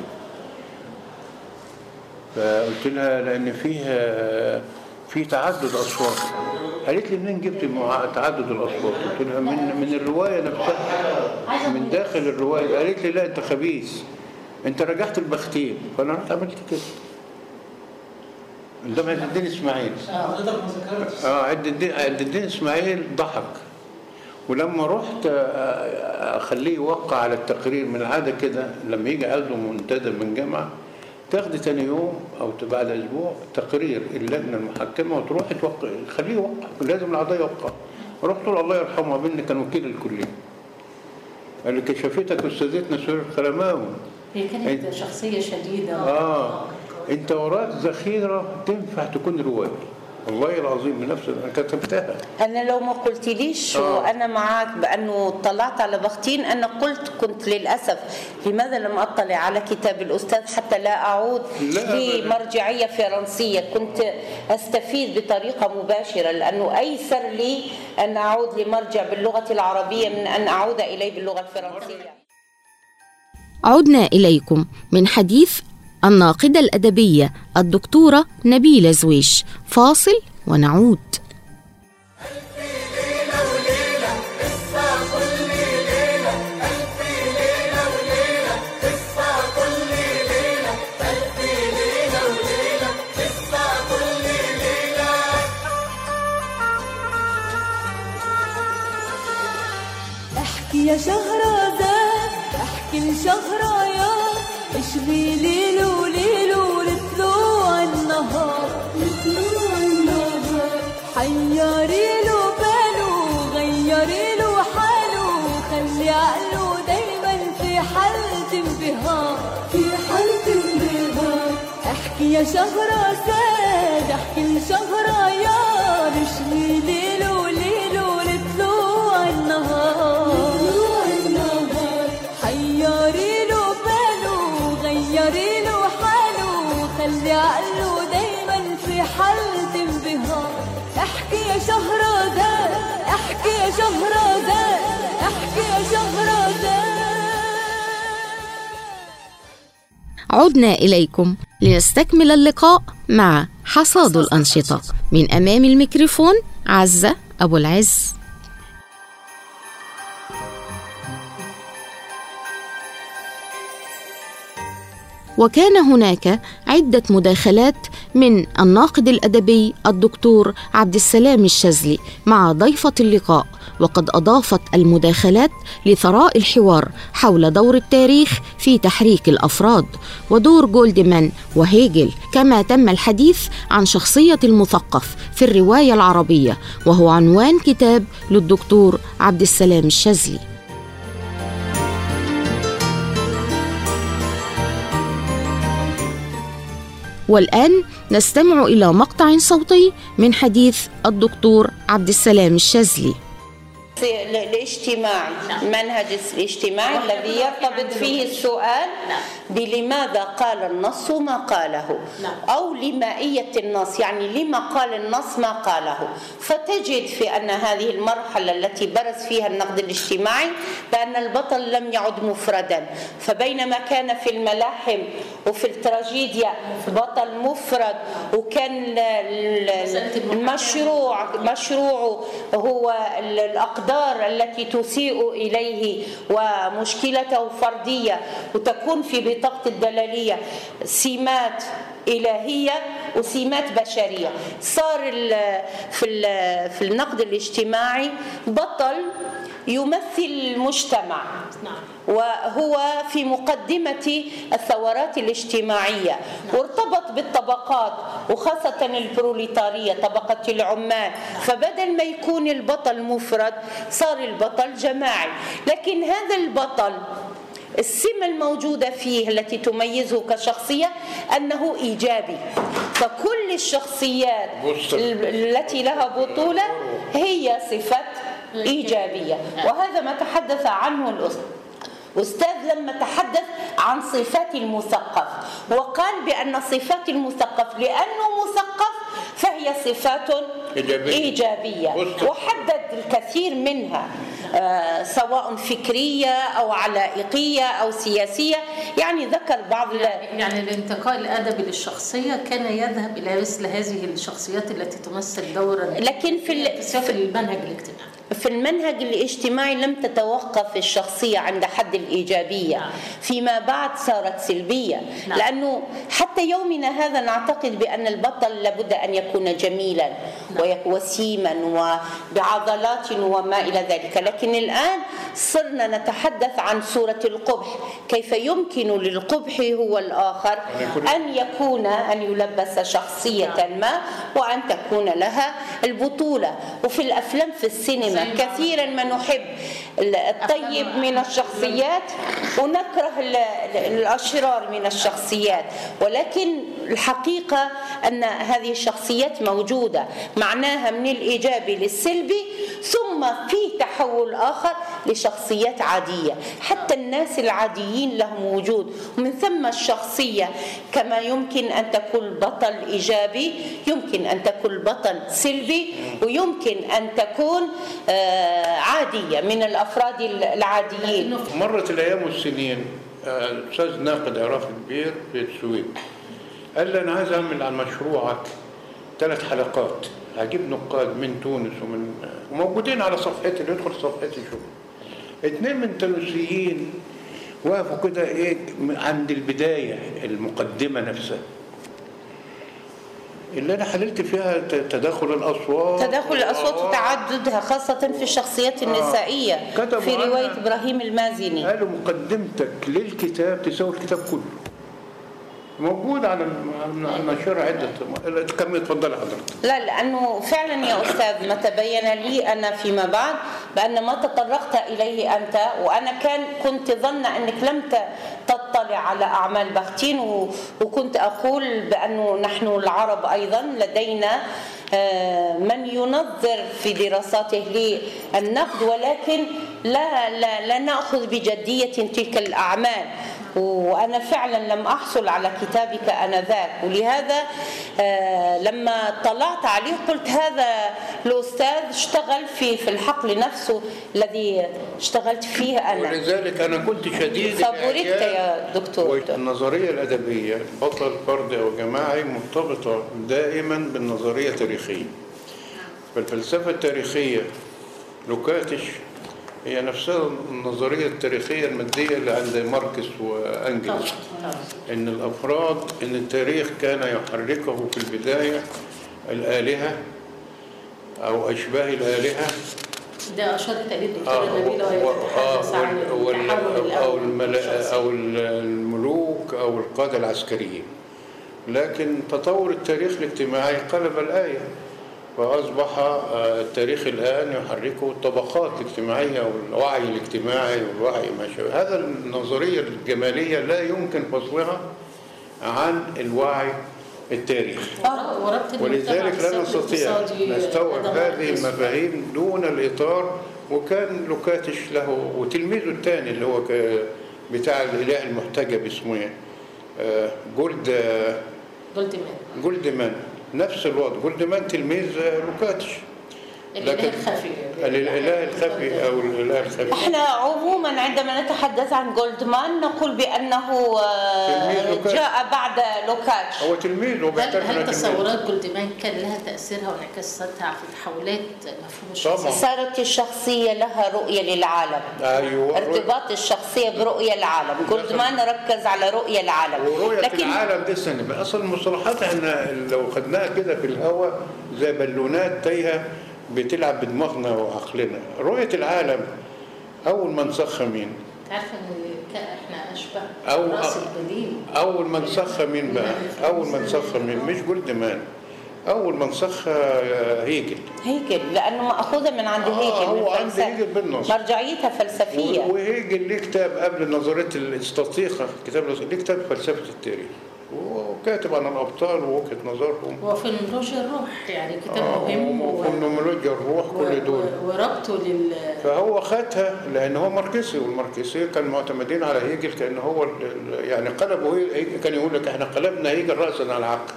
فقلت لها لأن في تعدد أصوات. قالت لي منين جبت تعدد الأصوات؟ قلت لها من الرواية نفسها، من داخل الرواية. قالت لي لا أنت خبيث، أنت رجعت البختين. فأنا رحت عملت كده قدام عز الدين إسماعيل. عز الدين إسماعيل ضحك، ولما رحت أخليه يوقع على التقرير، من العادة كده لما يجي عضو منتدب من جامعة تاخد تاني يوم أو بعد أسبوع تقرير اللجنة المحكمة وتروح توقع، خليه يوقع، لازم الأعضاء يوقع. رحت له الله يرحمه، ابني كان وكيل الكلية، قال لي كشفتك أستاذتنا سهير القلماوي. هي كانت شخصية شديدة. أنت وراك ذخيرة تنفع تكون رواية، والله العظيم بنفسي أنا كتبتها. أنا لو ما قلتليش وأنا معاك بأنه طلعت على بختين، أنا كنت للأسف لماذا لم أطلع على كتاب الأستاذ حتى لا أعود لمرجعية فرنسية، كنت أستفيد بطريقة مباشرة، لأنه أيسر لي أن أعود لمرجع باللغة العربية من أن أعود إليه باللغة الفرنسية. عدنا إليكم من حديث الناقدة الأدبية الدكتورة نبيلة زويش. فاصل ونعود. احكي يا شهرزاد، احكي لشهريار، اشغي ليل وليل ولطلوع النهار، حيري له باله، غيري له حاله، خلي عقله دايما في حالة انبهار، في حالة انبهار. احكي يا شهرزاد، احكي لشهريار، اشغي ليل وليل ولطلوع النهار، حيري له باله، غيري له حاله، خلي عقله دايما في حالة انبهار. احكي يا شهرزاد، احكي يا شهرزاد، احكي يا شهرزاد. عدنا إليكم لنستكمل اللقاء مع حصاد الأنشطة. من أمام الميكروفون عزة أبو العز. وكان هناك عدة مداخلات من الناقد الأدبي الدكتور عبد السلام الشاذلي مع ضيفة اللقاء، وقد أضافت المداخلات لثراء الحوار حول دور التاريخ في تحريك الأفراد ودور جولدمان وهيجل، كما تم الحديث عن شخصية المثقف في الرواية العربية، وهو عنوان كتاب للدكتور عبد السلام الشاذلي. والآن نستمع إلى مقطع صوتي من حديث الدكتور عبد السلام الشاذلي. الاجتماعي، المنهج الاجتماعي الذي يرتبط فيه السؤال بلماذا قال النص ما قاله، أو لمائية النص، يعني لما قال النص ما قاله. فتجد في أن هذه المرحلة التي برز فيها النقد الاجتماعي بأن البطل لم يعد مفردا، فبينما كان في الملاحم وفي التراجيديا بطل مفرد، وكان المشروع هو الأقدار التي تسيء إليه ومشكلته فردية، وتكون في بطاقة الدلالية سمات إلهية وسمات بشرية. صار في النقد الاجتماعي بطل يمثل المجتمع، وهو في مقدمة الثورات الاجتماعية، وارتبط بالطبقات وخاصة البروليتارية، طبقة العمال. فبدل ما يكون البطل مفرد صار البطل جماعي. لكن هذا البطل السمة الموجودة فيه التي تميزه كشخصية أنه إيجابي، فكل الشخصيات التي لها بطولة هي صفة إيجابية. وهذا ما تحدث عنه الأستاذ لما تحدث عن صفات المثقف، وقال بأن صفات المثقف لأنه مثقف فهي صفات إيجابية، وحدد الكثير منها سواء فكرية أو علائقية أو سياسية. يعني ذكر بعض يعني الانتقاء الأدبي للشخصية كان يذهب إلى مثل هذه الشخصيات التي تمثل دورا، لكن في المنهج الاجتماعي، في المنهج الاجتماعي لم تتوقف الشخصية عند حد الإيجابية، فيما بعد صارت سلبية. لأنه حتى يومنا هذا نعتقد بأن البطل لابد أن يكون جميلا وسيما وبعضلات وما إلى ذلك. لكن الآن صرنا نتحدث عن صورة القبح، كيف يمكن للقبح هو الآخر أن يلبس شخصية ما وأن تكون لها البطولة. وفي الأفلام في السينما كثيرا ما نحب الطيب من الشخصيات ونكره الأشرار من الشخصيات، ولكن الحقيقة أن هذه الشخصيات موجودة، معناها من الإيجابي للسلبي، ثم في تحول آخر لشخصيات عادية. حتى الناس العاديين لهم وجود، ومن ثم الشخصية كما يمكن أن تكون بطل إيجابي يمكن أن تكون بطل سلبي، ويمكن أن تكون عادية من الأفراد العاديين. مرت الأيام والسنين، الأستاذ ناقد عراف البير في السويد قال لي أنا عايز أعمل عن مشروعك 3 حلقات، هجيب نقاد من تونس وموجودين على صفحتي، اللي يدخل صفحتي يشوف. 2 من تونسيين وقفوا كده عند البداية، المقدمة نفسها اللي أنا حللت فيها تداخل الأصوات وتعددها، خاصة في الشخصيات النسائية في رواية إبراهيم المازني. قالوا مقدمتك للكتاب تساوي الكتاب كله، موجود على النشر عدة. كم اتفضل حضرتك. لا، لأنه فعلا يا أستاذ ما تبين لي أنا فيما بعد بأن ما تطرقت إليه أنت، وأنا كنت ظن أنك لم تطلع على أعمال بختين، وكنت أقول بأنه نحن العرب أيضا لدينا من ينظر في دراساته للنقد، ولكن لا نأخذ بجدية تلك الأعمال. وأنا فعلا لم أحصل على كتابك آنذاك، ولهذا لما طلعت عليه قلت هذا الأستاذ اشتغل في الحقل نفسه الذي اشتغلت فيه أنا، ولذلك أنا كنت شديد فبوركت يا دكتور. النظرية الأدبية بطل فردي أو جماعي مرتبطة دائما بالنظرية التاريخية. فالفلسفة التاريخية لوكاتش هي نفسها النظرية التاريخية المادية اللي عند ماركس وأنجلس، إن الأفراد، إن التاريخ كان يحركه في البداية الآلهة أو أشباه الآلهة. ده أشار تقريبا الدكتورة نبيلة أو الملوك أو القادة العسكريين. لكن تطور التاريخ الاجتماعي قلب الآية، فأصبح التاريخ الآن يحركه الطبقات الاجتماعية والوعي الاجتماعي والوعي ما شابه. هذا النظرية الجمالية لا يمكن فصلها عن الوعي التاريخي، ولذلك لا نستطيع نستوعب هذه المفاهيم دون الإطار وكان لوكاتش له وتلميذه الثاني اللي هو بتاع الإله المحتجب اسمه ايه؟ جولدمان. نفس الوضع. جولدمان تلميذ لوكاتش. لكن الإله الخفي أو الإله الخفي. احنا عموما عندما نتحدث عن جولدمان نقول بأنه جاء بعد لوكاتش. هو تلميذ. هل تصورات جولدمان كان لها تأثيرها وانعكاساتها في تحولات مفهوم الشخصية؟ صارت الشخصية لها رؤية للعالم. أيوة. ارتباط الشخصية برؤية العالم. جولدمان ركز على رؤية العالم. ورؤية العالم دي سنة أصلا المصطلحات احنا لو خدناها كده في الهواء زي بالونات تايهة بتلعب بدماغنا وعقلنا. رؤية العالم أول ما نسخها مين؟ تعرف إن إحنا أشبه راس البديل. أول ما نسخها مين بقى؟ أول ما نسخها مين؟ مش جولدمان. أول ما نسخها هيجل. لأنه مأخوذة من عند هيجل. هو عند هيجل بالنص. مرجعيتها فلسفية. وهيجل ليه كتاب قبل نظرية الاستطيقة، ليه كتاب فلسفة التاريخ. وكاتب عن الأبطال ووجهة نظرهم. وفينومينولوجيا الروح يعني كتاب مهم. وفينومينولوجيا الروح كل دول. وربطه فهو خدها لأن هو ماركسي، والماركسي كان معتمدين على هيجل كأنه هو يعني قلبوا كان يقول لك احنا قلبنا هيجل رأسا على العقل.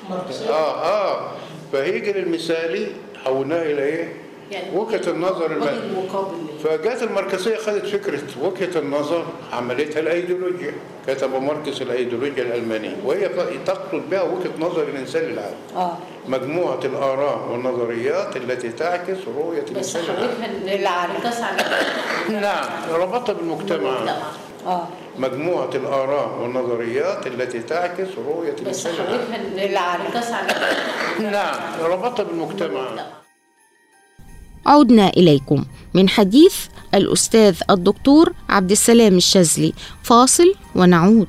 فهيجل المثالي حولناه إلى ايه؟ يعني وجهة النظر المقابل. فجات الماركسية خدت فكرة وجهة النظر عملتها الأيديولوجيا. كتب ماركس الأيديولوجيا الألمانية وهي تقصد بها وجهة نظر الإنسان للعالم. مجموعة الآراء والنظريات التي تعكس رؤية الإنسان للعالم. نعم، ربطها بالمجتمع. مجموعة الآراء والنظريات التي تعكس رؤية الإنسان للعالم. نعم، ربطها بالمجتمع. عدنا إليكم من حديث الأستاذ الدكتور عبد السلام الشاذلي. فاصل ونعود.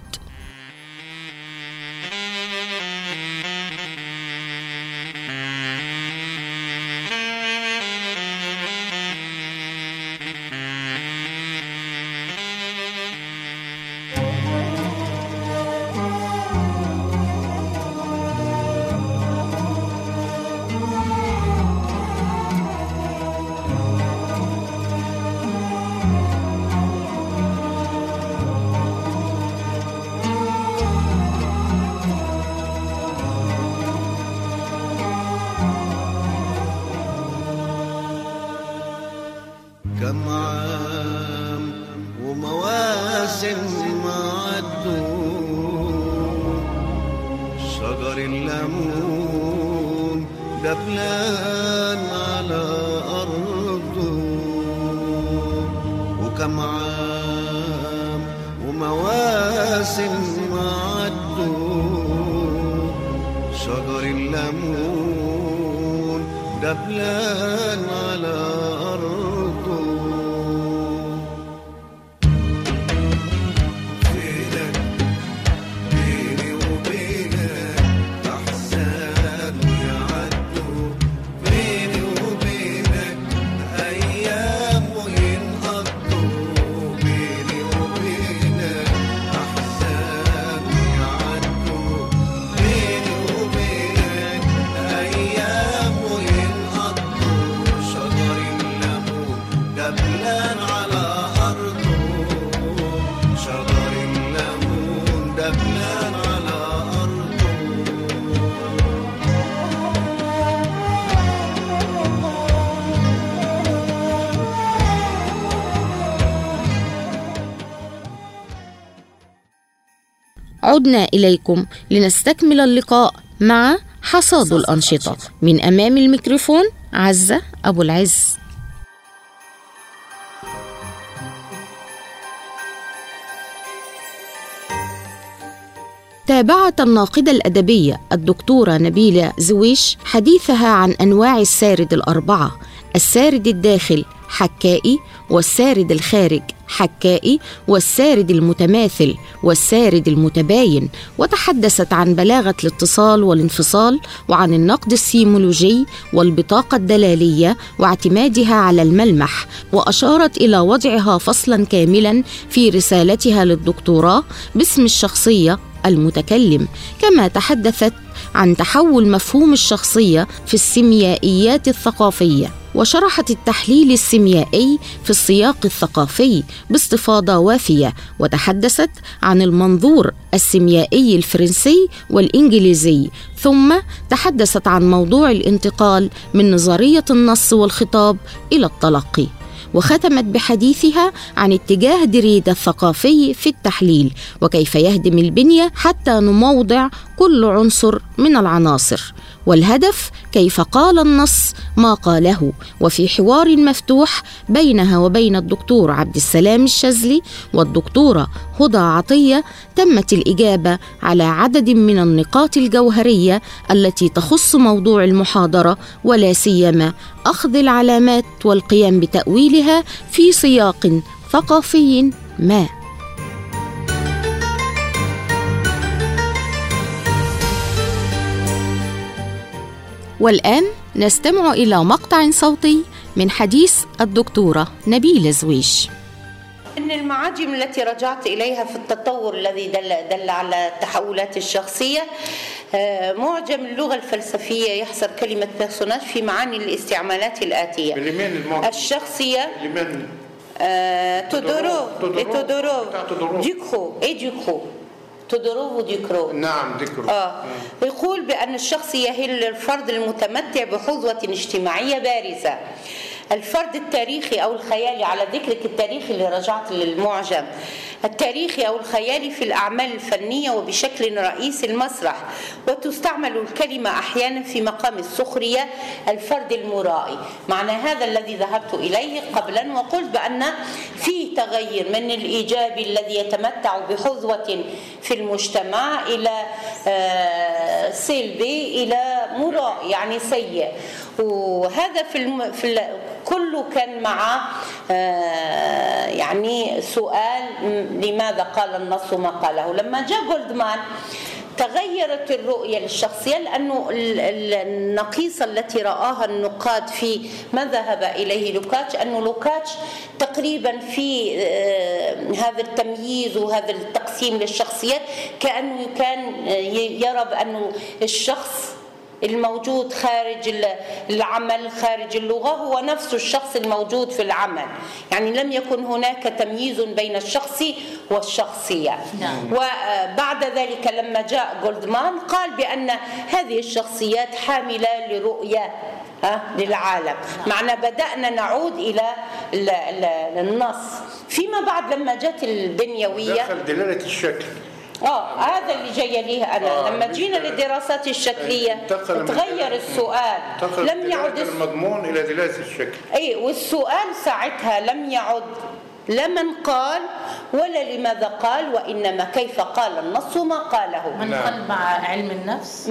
كم عام ومواسم معدوا، شجر الليمون دبلان على أرضه. وكم عام ومواسم معدوا، شجر الليمون دبلان على أرضه. عدنا إليكم لنستكمل اللقاء مع حصاد الأنشطة. من أمام الميكروفون عزة أبو العز. تابعت الناقدة الأدبية الدكتورة نبيلة زويش حديثها عن أنواع السارد الأربعة: السارد الداخل حكائي، والسارد الخارج حكائي، والسارد المتماثل، والسارد المتباين، وتحدثت عن بلاغة الاتصال والانفصال، وعن النقد السيمولوجي والبطاقة الدلالية واعتمادها على الملمح، وأشارت إلى وضعها فصلا كاملا في رسالتها للدكتوراه باسم الشخصية المتكلم. كما تحدثت عن تحول مفهوم الشخصية في السيميائيات الثقافية، وشرحت التحليل السيميائي في السياق الثقافي باستفاضة وافية، وتحدثت عن المنظور السيميائي الفرنسي والإنجليزي، ثم تحدثت عن موضوع الانتقال من نظرية النص والخطاب إلى التلقي، وختمت بحديثها عن اتجاه دريدة الثقافي في التحليل وكيف يهدم البنية حتى نموضع كل عنصر من العناصر، والهدف كيف قال النص ما قاله. وفي حوار مفتوح بينها وبين الدكتور عبد السلام الشاذلي والدكتورة هدى عطية تمت الإجابة على عدد من النقاط الجوهرية التي تخص موضوع المحاضرة، ولا سيما أخذ العلامات والقيام بتأويلها في سياق ثقافي ما. والآن نستمع إلى مقطع صوتي من حديث الدكتورة نبيلة زويش. إن المعاجم التي رجعت إليها في التطور الذي دل على التحولات الشخصية، معجم اللغة الفلسفية يحصر كلمة بيرسوناج في معاني الاستعمالات الآتية: الشخصية تودورو ديكرو تودوروف وديكرو. نعم ديكرو. يقول بأن الشخصية هي الفرد المتمتع بحظوة اجتماعية بارزة. الفرد التاريخي أو الخيالي، على ذكرك التاريخي اللي رجعت للمعجم، التاريخي أو الخيالي في الأعمال الفنية وبشكل رئيسي المسرح، وتستعمل الكلمة أحيانا في مقام السخرية، الفرد المرائي. معنى هذا الذي ذهبت إليه قبلا وقلت بأن فيه تغير من الإيجابي الذي يتمتع بحظوة في المجتمع إلى سلبي إلى مرائي يعني سيء. وهذا كله كان مع يعني سؤال لماذا قال النص ما قاله. لما جاء جولدمان تغيرت الرؤية للشخصية، لأنه النقيصة التي رآها النقاد في ما ذهب إليه لوكاتش، أنه لوكاتش تقريبا في هذا التمييز وهذا التقسيم للشخصيات كأنه كان يرى بأنه الشخص الموجود خارج العمل خارج اللغة هو نفس الشخص الموجود في العمل، يعني لم يكن هناك تمييز بين الشخص والشخصية. وبعد ذلك لما جاء جولدمان قال بأن هذه الشخصيات حاملة لرؤية للعالم. معنى بدأنا نعود إلى النص. فيما بعد لما جاءت البنيوية دخل دلالة الشكل. هذا اللي جاي ليه أنا. لما جينا للدراسات الشكلية تغير السؤال، لم يعد المضمون إلى دلالة الشكل. والسؤال ساعتها لم يعد لمن قال ولا لماذا قال، وإنما كيف قال النص ما قاله. من قال مع علم النفس؟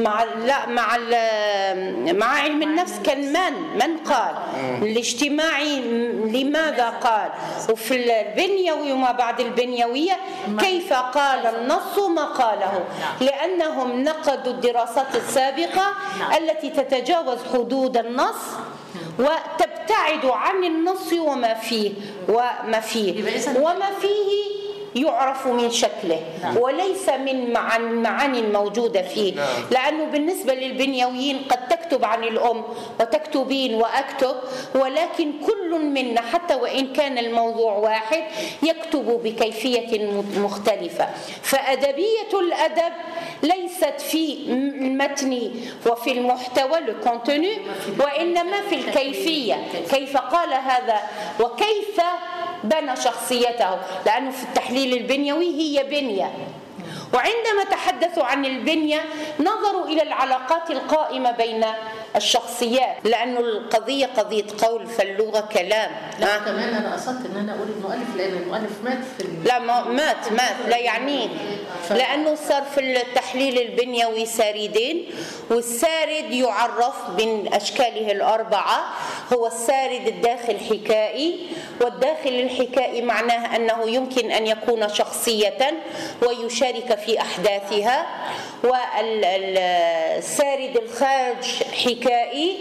مع علم النفس كان من قال الاجتماعي لماذا قال، وفي البنيوي وما بعد البنيوية كيف قال النص ما قاله، لأنهم نقدوا الدراسات السابقة التي تتجاوز حدود النص وتبتعد عن النص وما فيه وما فيه يعرف من شكله وليس من معاني الموجودة فيه. لأنه بالنسبة للبنيويين قد تكتب عن الأم وتكتبين وأكتب، ولكن كل منا حتى وإن كان الموضوع واحد يكتب بكيفية مختلفة. فأدبية الأدب ليست في المتن وفي المحتوى الكونتينو، وإنما في الكيفية، كيف قال هذا وكيف بنى شخصيته. لأنه في التحليل البنيوي هي بنية، وعندما تحدثوا عن البنية نظروا إلى العلاقات القائمة بين الشخصيات، لأنه القضية قضية قول فاللغة كلام. لا كمان أنا قصدت إن أنا أقول المؤلف، لأن المؤلف مات في لا مات لا يعني، لأنه صار في التحليل البنيوي ساردين، والسارد يعرف من أشكاله الأربعة. هو السارد الداخل حكائي، والداخل الحكائي معناه أنه يمكن أن يكون شخصية ويشارك في أحداثها، والسارد الخارج حكائي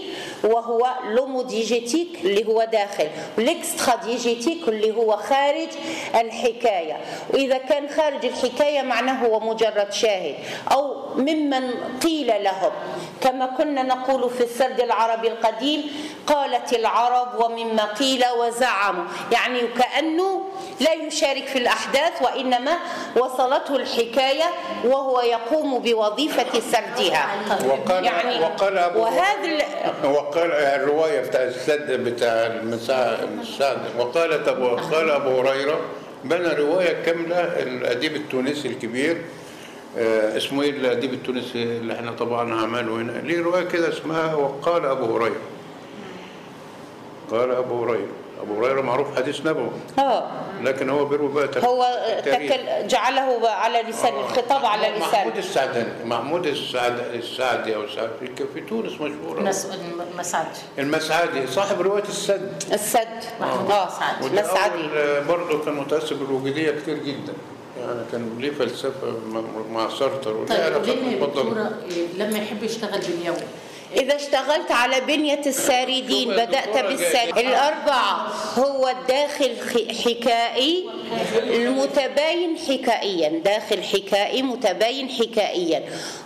وهو لوموديجيتيك اللي هو داخل، والاكستراديجيتيك اللي هو خارج الحكاية. وإذا كان خارج الحكاية معناه هو مجرد شاهد أو ممن قيل لهم، كما كنا نقول في السرد العربي القديم قالت العرب ومما قيل وزعموا، يعني كأنه لا يشارك في الأحداث وإنما وصلته الحكاية وهو يقوم بوظيفة سردها. وقال يعني وقال الرواية بتاع السد بتاع المساعد قال أبو هريرة بنى رواية كاملة. الأديب التونسي الكبير اسمه ايه الأديب التونسي اللي احنا طبعا عمله هنا، ليه رواية كده اسمها وقال أبو هريرة. قال أبو هريرة معروف حديث نبوي، لكن هو بيروي بقى هو جعله على لسان الخطاب على لسان محمود السعدي أو في تونس مشهورة، المسعدي صاحب رواية السد مسعدي برضه كان متأثر بالوجودية كتير جدا، يعني كان ليه فلسفة مع سارتر. لما يحب يشتغل باليوم، إذا اشتغلت على بنية الساردين بدأت بالساردين الأربعة، هو الداخل حكائي المتباين حكائيا، داخل حكائي متباين حكائيا،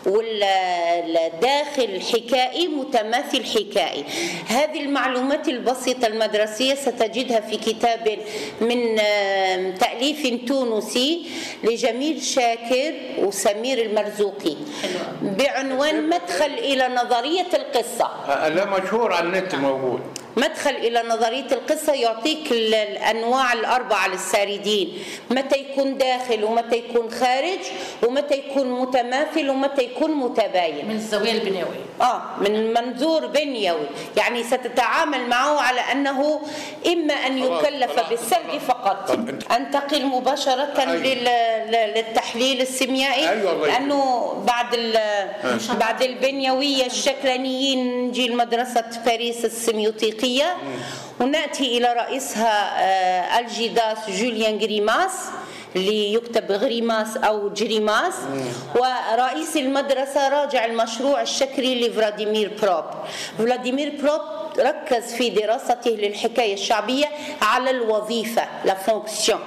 والداخل حكائي متماثل حكائي. هذه المعلومات البسيطة المدرسية ستجدها في كتاب من تأليف تونسي لجميل شاكر وسمير المرزوقي بعنوان مدخل إلى نظرية القصة. لا مشهور على النت موجود. مدخل إلى نظرية القصة يعطيك الأنواع الأربعة للساردين، متى يكون داخل ومتى يكون خارج ومتى يكون متماثل ومتى يكون متباين من الزاوية البنيوية. من منظور بنيوي، يعني ستتعامل معه على أنه إما أن يكلف بالسرد فقط. أنتقل مباشرة للتحليل السيميائي، لأنه بعد البنيوية الشكلانيين نجي لمدرسة باريس السيميوتيقية، ونأتي إلى رئيسها الجيداس جوليان غريماس اللي يكتب غريماس أو جريماس، ورئيس المدرسة راجع المشروع الشكري لفلاديمير بروب. فلاديمير بروب ركز في دراسته للحكاية الشعبية على الوظيفة لا فونكسيون،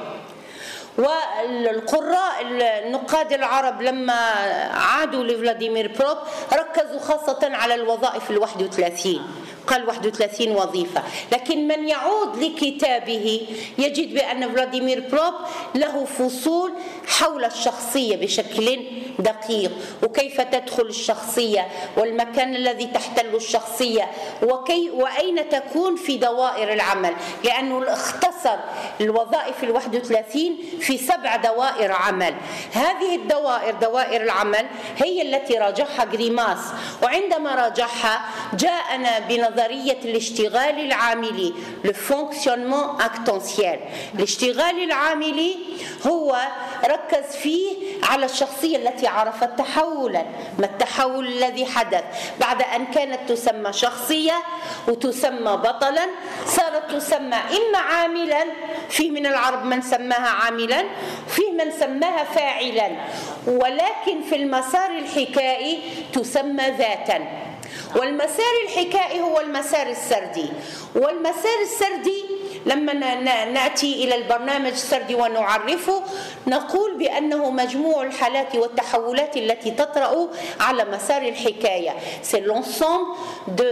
والقراء النقاد العرب لما عادوا لفلاديمير بروب ركزوا خاصة على الوظائف 31، قال 31 وظيفة. لكن من يعود لكتابه يجد بأن فلاديمير بروب له فصول حول الشخصية بشكل دقيق، وكيف تدخل الشخصية والمكان الذي تحتل الشخصية وأين تكون في دوائر العمل، لأنه اختصر الوظائف 31 في 7 دوائر عمل. هذه الدوائر دوائر العمل هي التي راجعها غريماس، وعندما راجعها جاءنا بنظرية الاشتغال العاملي le fonctionnement actentiel. الاشتغال العاملي هو ركز فيه على الشخصية التي عرفت تحولا. ما التحول الذي حدث بعد أن كانت تسمى شخصية وتسمى بطلا، صارت تسمى إما عاملا، في من العرب من سماها عاملا، في من سماها فاعلا، ولكن في المسار الحكائي تسمى ذاتا. والمسار الحكائي هو المسار السردي، والمسار السردي لما نأتي إلى البرنامج السردي ونعرفه نقول بأنه مجموع الحالات والتحولات التي تطرأ على مسار الحكاية. C'est l'ensemble de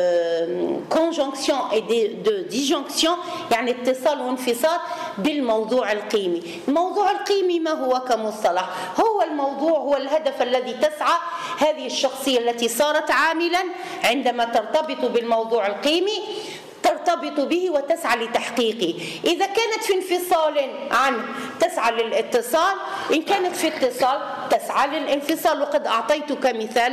conjonction et de disjonction، يعني اتصال وانفصال بالموضوع القيمي. الموضوع القيمي ما هو كمصطلح؟ هو الموضوع، هو الهدف الذي تسعى هذه الشخصية التي صارت عاملا عندما ترتبط بالموضوع القيمي ترتبط به وتسعى لتحقيقه. إذا كانت في انفصال عنه تسعى للاتصال، إن كانت في اتصال تسعى للانفصال. وقد أعطيتك مثال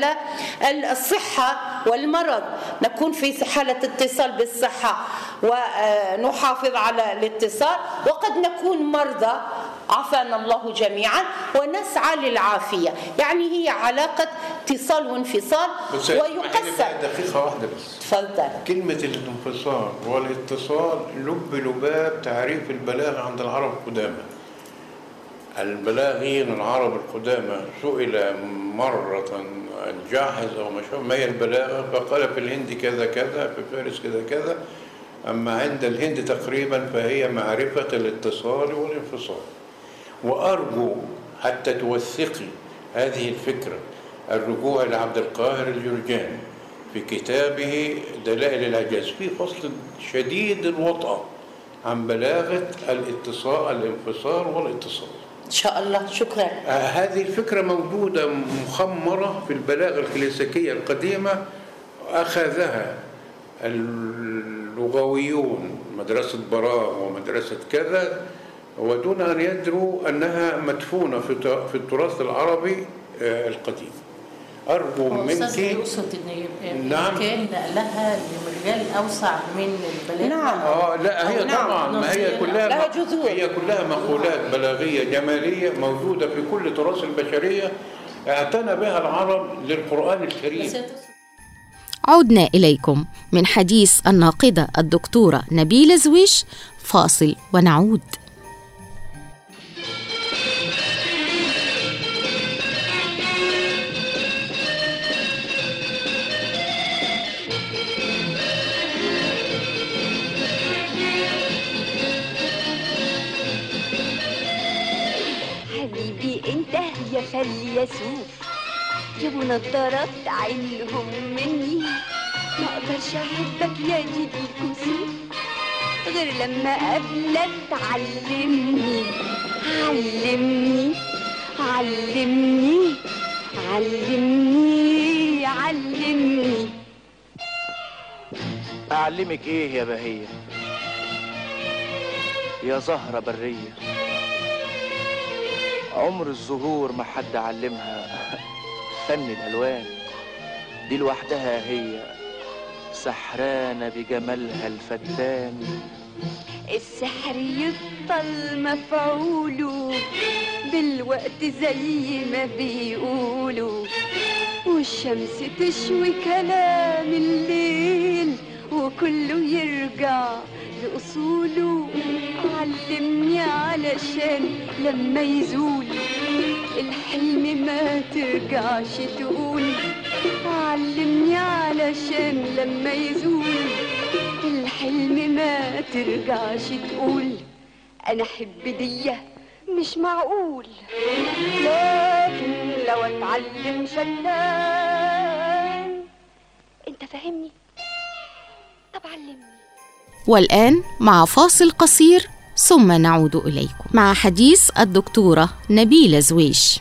الصحة والمرض، نكون في حالة اتصال بالصحة ونحافظ على الاتصال، وقد نكون مرضى عافانا الله جميعا ونسعى للعافية. يعني هي علاقة اتصال وانفصال. ويقسم دقيقة واحدة بس. تفضل. كلمة الانفصال والاتصال لب لباب تعريف البلاغة عند العرب القدامى. البلاغيين العرب القدامى سئل مرة جاحظ أو مشهور ما هي البلاغة، فقال في الهند كذا كذا، في فارس كذا كذا، أما عند الهند تقريبا فهي معرفة الاتصال والانفصال. وأرجو حتى توثقي هذه الفكرة الرجوع إلى عبد القاهر الجرجاني في كتابه دلائل الإعجاز في فصل شديد الوطأة عن بلاغة الانفصال والاتصال. إن شاء الله. شكرا. هذه الفكرة موجودة مخمرة في البلاغة الكلاسيكية القديمة، أخذها اللغويون مدرسة براغ ومدرسة كذا، ودون أن يدروا أنها مدفونة في التراث العربي القديم. أرجو منك. يقصد إن نعم. كان نقلها لمجال أوسع من البلاغة. نعم. لا هي نعم. طبعا ما هي كلها لها جذور. هي كلها مقولات بلاغية جمالية موجودة في كل تراث البشرية اعتنى بها العرب للقرآن الكريم. عدنا إليكم من حديث الناقدة الدكتورة نبيلة زويش. فاصل ونعود. حبيبي انت يا فيلسوف، جابوا نظارات عينهم مني، ما اقدرش احبك يا جدي الكسوف غير لما قبلك تعلمني. علمني علمني علمني علمني. أعلمك إيه يا بهية يا زهرة برية، عمر الزهور ما حد علمها فن الألوان، دي لوحدها هي سحرانة بجمالها الفتان. السحر يفضل مفعوله بالوقت زي ما بيقولوا، والشمس تشوي كلام الليل وكله يرجع لأصوله. علمني علشان لما يزول الحلم ما ترجعش تقول. علمني علشان لما يزول الحلم ما ترجعش تقول. أنا أحب ديه مش معقول، لكن لو أتعلم شتان. أنت فاهمني؟ طب علمني. والآن مع فاصل قصير ثم نعود إليكم مع حديث الدكتورة نبيلة زويش.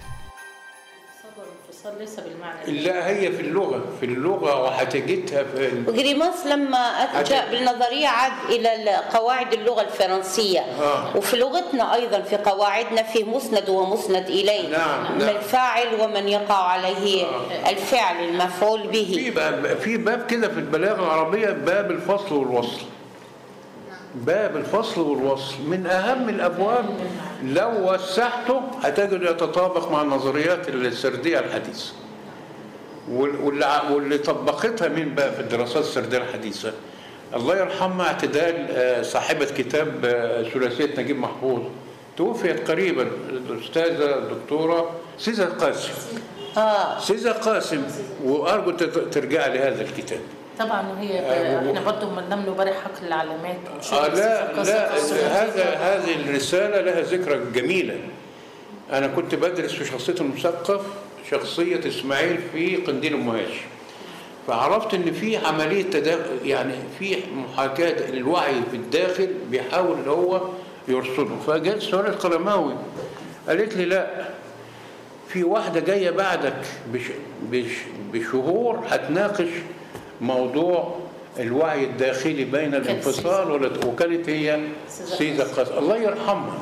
ليس بالمعنى. لا هي في اللغة وهتجدها في وغريماس لما جاء بالنظرية عاد إلى قواعد اللغة الفرنسية. وفي لغتنا أيضا في قواعدنا في مسند ومسند إليه. نعم. من الفاعل ومن يقع عليه الفعل المفعول به. في باب كده في البلاغة العربية، باب الفصل والوصل. باب الفصل والوصل من أهم الأبواب، لو وسعته هتجد يتطابق مع النظريات السردية الحديثة واللي طبقتها من بقى في الدراسات السردية الحديثة. الله يرحمها اعتدال صاحبة كتاب ثلاثية نجيب محفوظ، توفيت قريبا، الأستاذة الدكتورة سيزا قاسم. سيزا قاسم، وأرجو ترجع لهذا الكتاب. طبعا هي احنا برضه لم نبارح حق العلامات. لا هذه الرسالة لها ذكرى جميلة. أنا كنت بدرس في شخصية المثقف شخصية إسماعيل في قنديل أم هاشم، فعرفت إن في عملية يعني في محاكاة للوعي في الداخل بيحاول إن هو يرصده. فجاءت سؤال القلماوي قالت لي لا، في واحدة جاية بعدك بشهور هتناقش موضوع الوعي الداخلي بين الانفصال وكانت هي سيدة قاسم الله يرحمها.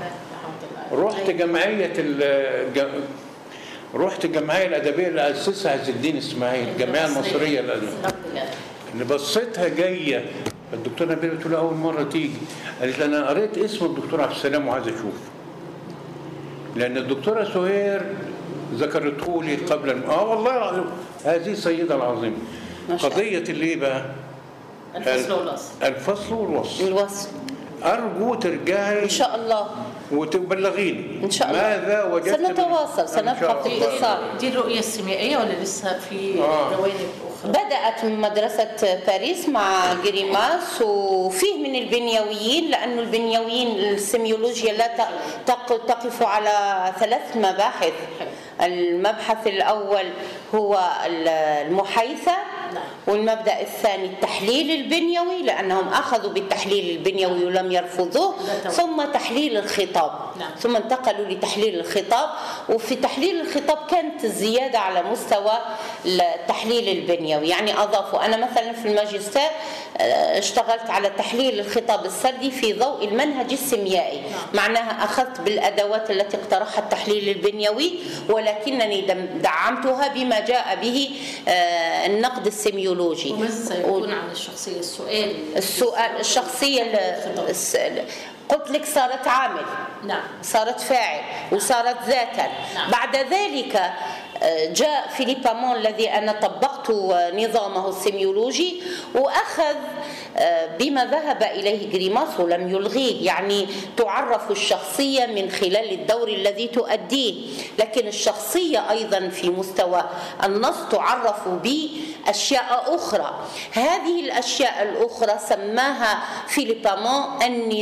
رحت الجمعية الأدبية اللي أسسها عز الدين إسماعيل، الجمعية المصرية اللي بصيتها جاية الدكتورة نبيلة، قلت لها أول مرة تيجي، قالت لي أنا قريت اسم الدكتور عبد السلام وعايز أشوف، لأن الدكتورة سهير ذكرته لي قبل والله العظيم هذه السيدة العظيمة. قضية اللي بقى الفصل والوصل. الفصل والوصل. أرجو ترجعي إن شاء الله وتبلغيني إن شاء الله. ماذا وجدت سنتواصل، سنبقى في اتصال. دي الرؤية السيميائية ولا لسه في جوانب أخرى؟ بدأت من مدرسة باريس مع جريماس، وفيه من البنيويين، لأن البنيويين السيميولوجيا لا تقف على 3 مباحث. المبحث الأول هو المحايثة، والمبدأ الثاني التحليل البنيوي، لأنهم أخذوا بالتحليل البنيوي ولم يرفضوه، ثم تحليل الخطاب، ثم انتقلوا لتحليل الخطاب. وفي تحليل الخطاب كانت الزيادة على مستوى التحليل البنيوي، يعني أضافوا. أنا مثلا في الماجستير اشتغلت على تحليل الخطاب السردي في ضوء المنهج السيميائي، معناها أخذت بالأدوات التي اقترحها التحليل البنيوي، ولكنني دعمتها بما جاء به النقد السيميولوجي. وماذا سيكون عن الشخصية؟ السؤال الشخصية قلت لك صارت عامل، صارت فاعل، وصارت ذاتا. بعد ذلك جاء فيليب أمون الذي أنا طبقت نظامه السيميولوجي، وأخذ بما ذهب إليه جريماس ولم يلغيه، يعني تعرف الشخصية من خلال الدور الذي تؤديه، لكن الشخصية أيضا في مستوى النص تعرف بأشياء أخرى. هذه الأشياء الأخرى سماها فيليب أمون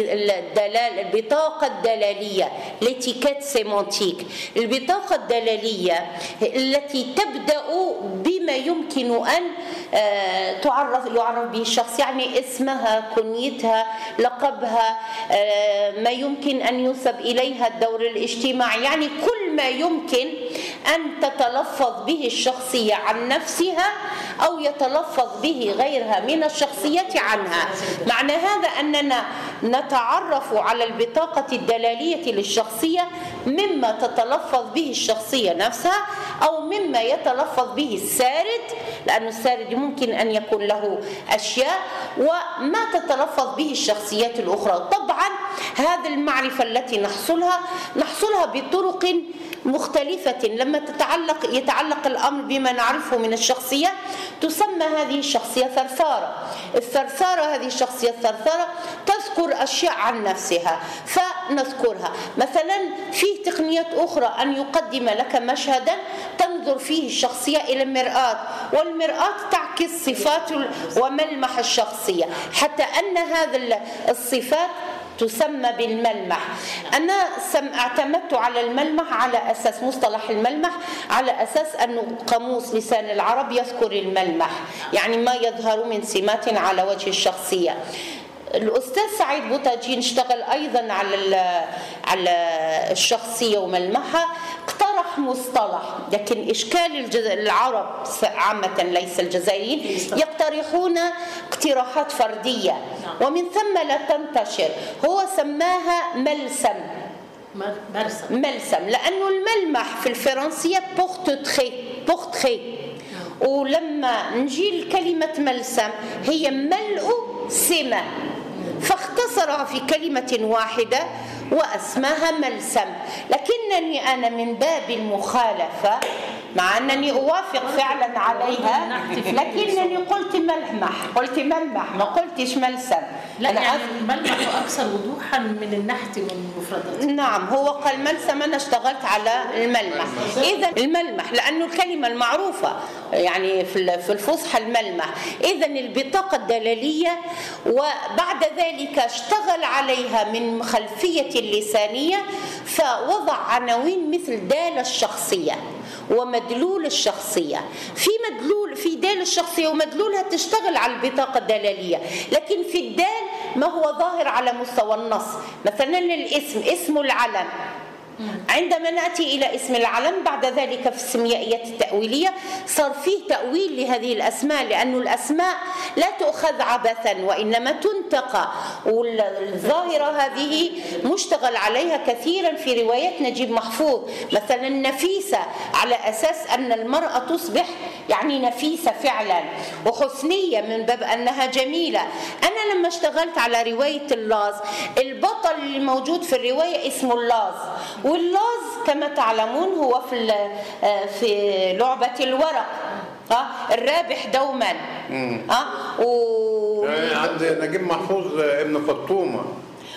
البطاقة الدلالية، ليتيكيت سيمانتيك. البطاقة الدلالية التي تبدأ بما يمكن أن يعرف به الشخص، يعني اسمها، كنيتها، لقبها، ما يمكن أن ينسب إليها، الدور الاجتماعي، يعني كل ما يمكن أن تتلفظ به الشخصية عن نفسها أو يتلفظ به غيرها من الشخصيات عنها. معنى هذا أننا نتعرف على البطاقة الدلالية للشخصية مما تتلفظ به الشخصية نفسها، أو مما يتلفظ به السارد، لأن السارد ممكن أن يكون له أشياء، وما تتلفظ به الشخصيات الأخرى. طبعا هذه المعرفة التي نحصلها بطرق مختلفة. لما يتعلق الأمر بما نعرفه من الشخصية، تسمى هذه الشخصية ثرثارة. هذه الشخصية الثرثارة تذكر أشياء عن نفسها فنذكرها. مثلا فيه تقنيات أخرى أن يقدم لك مشهدا تنظر فيه الشخصية إلى المرآة، والمرآة تعكس صفات وملمح الشخصية، حتى أن هذه الصفات تسمى بالملمح. أنا اعتمدت على الملمح على أساس مصطلح الملمح، على أساس أنه قاموس لسان العرب يذكر الملمح، يعني ما يظهر من سمات على وجه الشخصية. الأستاذ سعيد بوتاجين اشتغل أيضا على الشخصية وملمحها، اقترح مصطلح، لكن إشكال العرب عامة ليس الجزائريين يقترحون اقتراحات فردية ومن ثم لا تنتشر. هو سماها ملسم، لأنه الملمح في الفرنسية بورتري، ولما نجي لكلمة ملسم هي ملء سمة، فاختصرها في كلمة واحدة واسمها ملسم. لكنني أنا من باب المخالفة، مع أنني أوافق فعلا عليها، لكنني قلت ملمح ما قلتش ملسم. لا يعني الملمح أكثر وضوحا من النحت من مفردات. نعم، هو قال ملسم، أنا اشتغلت على الملمح. إذا الملمح لأنه الكلمة المعروفة يعني في الفصحى الملمح، إذا البطاقة الدلالية. وبعد ذلك اشتغل عليها من خلفية اللسانية، فوضع عناوين مثل دال الشخصية ومدلول الشخصية. في دال الشخصية ومدلولها تشتغل على البطاقة الدلالية، لكن في الدال ما هو ظاهر على مستوى النص. مثلا الاسم، اسم العلم، عندما نأتي إلى اسم العلم بعد ذلك في السيميائيات التأويلية صار فيه تأويل لهذه الأسماء، لأن الأسماء لا تؤخذ عبثا وإنما تنتقى، والظاهرة هذه مشتغل عليها كثيرا في روايات نجيب محفوظ. مثلا نفيسة على أساس أن المرأة تصبح يعني نفيسة فعلا، وحسنية من باب أنها جميلة. أنا لما اشتغلت على رواية اللاز، البطل اللي موجود في الرواية اسمه اللاز، واللاز كما تعلمون هو في لعبة الورق الرابح دوما. عند نجيب محفوظ ابن فطومة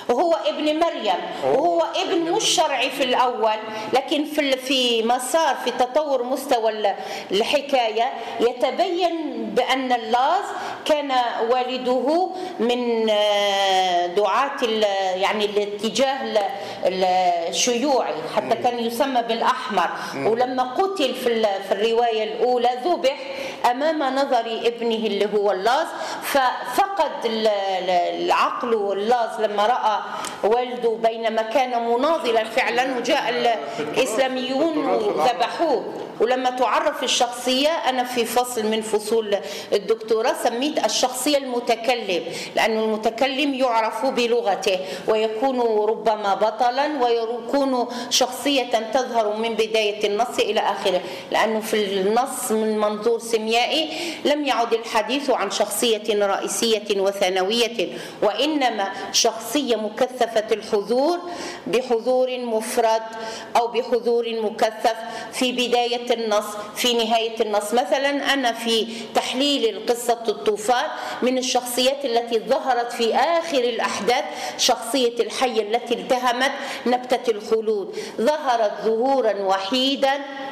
وهو ابن مريم، وهو ابن مش شرعي في الأول، لكن في مسار في تطور مستوى الحكاية يتبين بأن اللاز كان والده من دعاة يعني الاتجاه الشيوعي، حتى كان يسمى بالأحمر. ولما قتل في الرواية الأولى ذبح أمام نظر ابنه اللي هو اللاز، ففقد العقل واللاز لما رأى والده بينما كان مناضلا فعلا، وجاء الإسلاميون وذبحوه. ولما تعرف الشخصية، أنا في فصل من فصول الدكتوراه سميت الشخصية المتكلم، لأن المتكلم يعرف بلغته ويكون ربما بطلا ويكون شخصية تظهر من بداية النص إلى آخره، لأنه في النص من منظور سيميائي لم يعد الحديث عن شخصية رئيسية وثانوية، وإنما شخصية مكثفة الحضور بحضور مفرد أو بحضور مكثف في بداية النص في نهاية النص. مثلا أنا في تحليل القصة الطوفان من الشخصيات التي ظهرت في آخر الأحداث شخصية الحية التي التهمت نبتة الخلود، ظهرت ظهورا وحيدا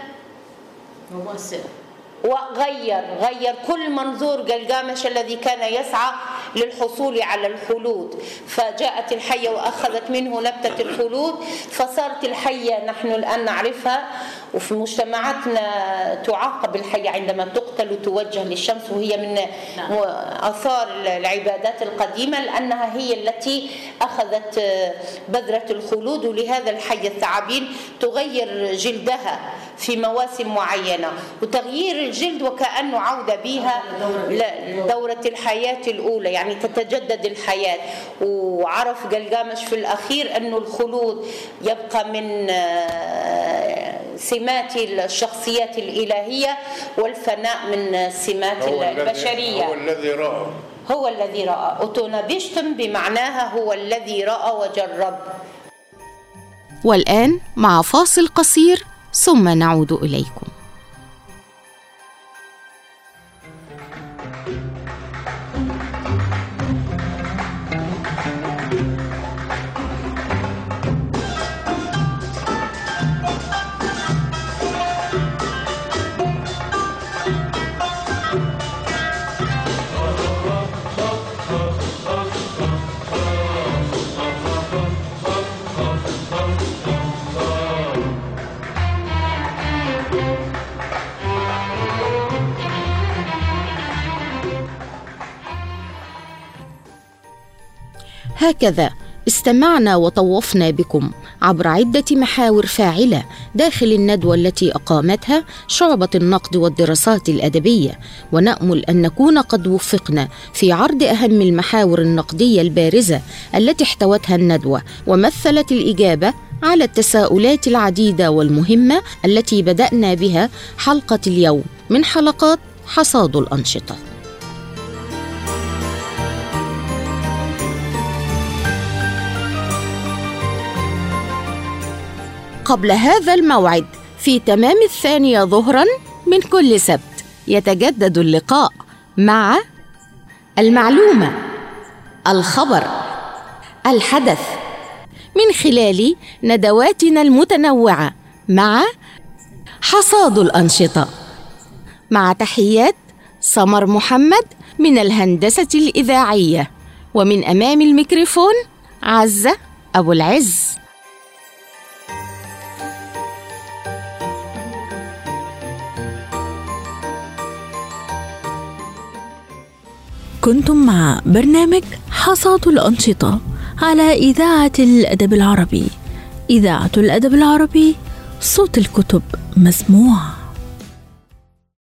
وغير كل منظور جلجامش الذي كان يسعى للحصول على الخلود، فجاءت الحية وأخذت منه نبتة الخلود، فصارت الحية نحن الآن نعرفها، وفي مجتمعاتنا تعاقب الحية عندما تقتل وتوجه للشمس، وهي من آثار العبادات القديمة، لأنها هي التي أخذت بذرة الخلود. ولهذا الحية الثعابين تغير جلدها في مواسم معينة، وتغيير الجلد وكأنه عودة بها لدورة الحياة الأولى، يعني تتجدد الحياة. وعرف جلجامش في الأخير أن الخلود يبقى من سمات الشخصيات الإلهية، والفناء من سمات البشرية. هو الذي رأى أوتونابيشتم بمعناها هو الذي رأى وجرب. والآن مع فاصل قصير ثم نعود إليكم. هكذا استمعنا وطوفنا بكم عبر عدة محاور فاعلة داخل الندوة التي أقامتها شعبة النقد والدراسات الأدبية، ونأمل أن نكون قد وفقنا في عرض أهم المحاور النقدية البارزة التي احتوتها الندوة، ومثلت الإجابة على التساؤلات العديدة والمهمة التي بدأنا بها حلقة اليوم من حلقات حصاد الأنشطة. قبل هذا الموعد في تمام 2 ظهرا من كل سبت يتجدد اللقاء مع المعلومة، الخبر، الحدث، من خلال ندواتنا المتنوعة مع حصاد الأنشطة. مع تحيات سمر محمد من الهندسة الإذاعية، ومن أمام الميكروفون عزة أبو العز. كنتم مع برنامج حصاد الأنشطة على إذاعة الأدب العربي. إذاعة الأدب العربي، صوت الكتب مسموع.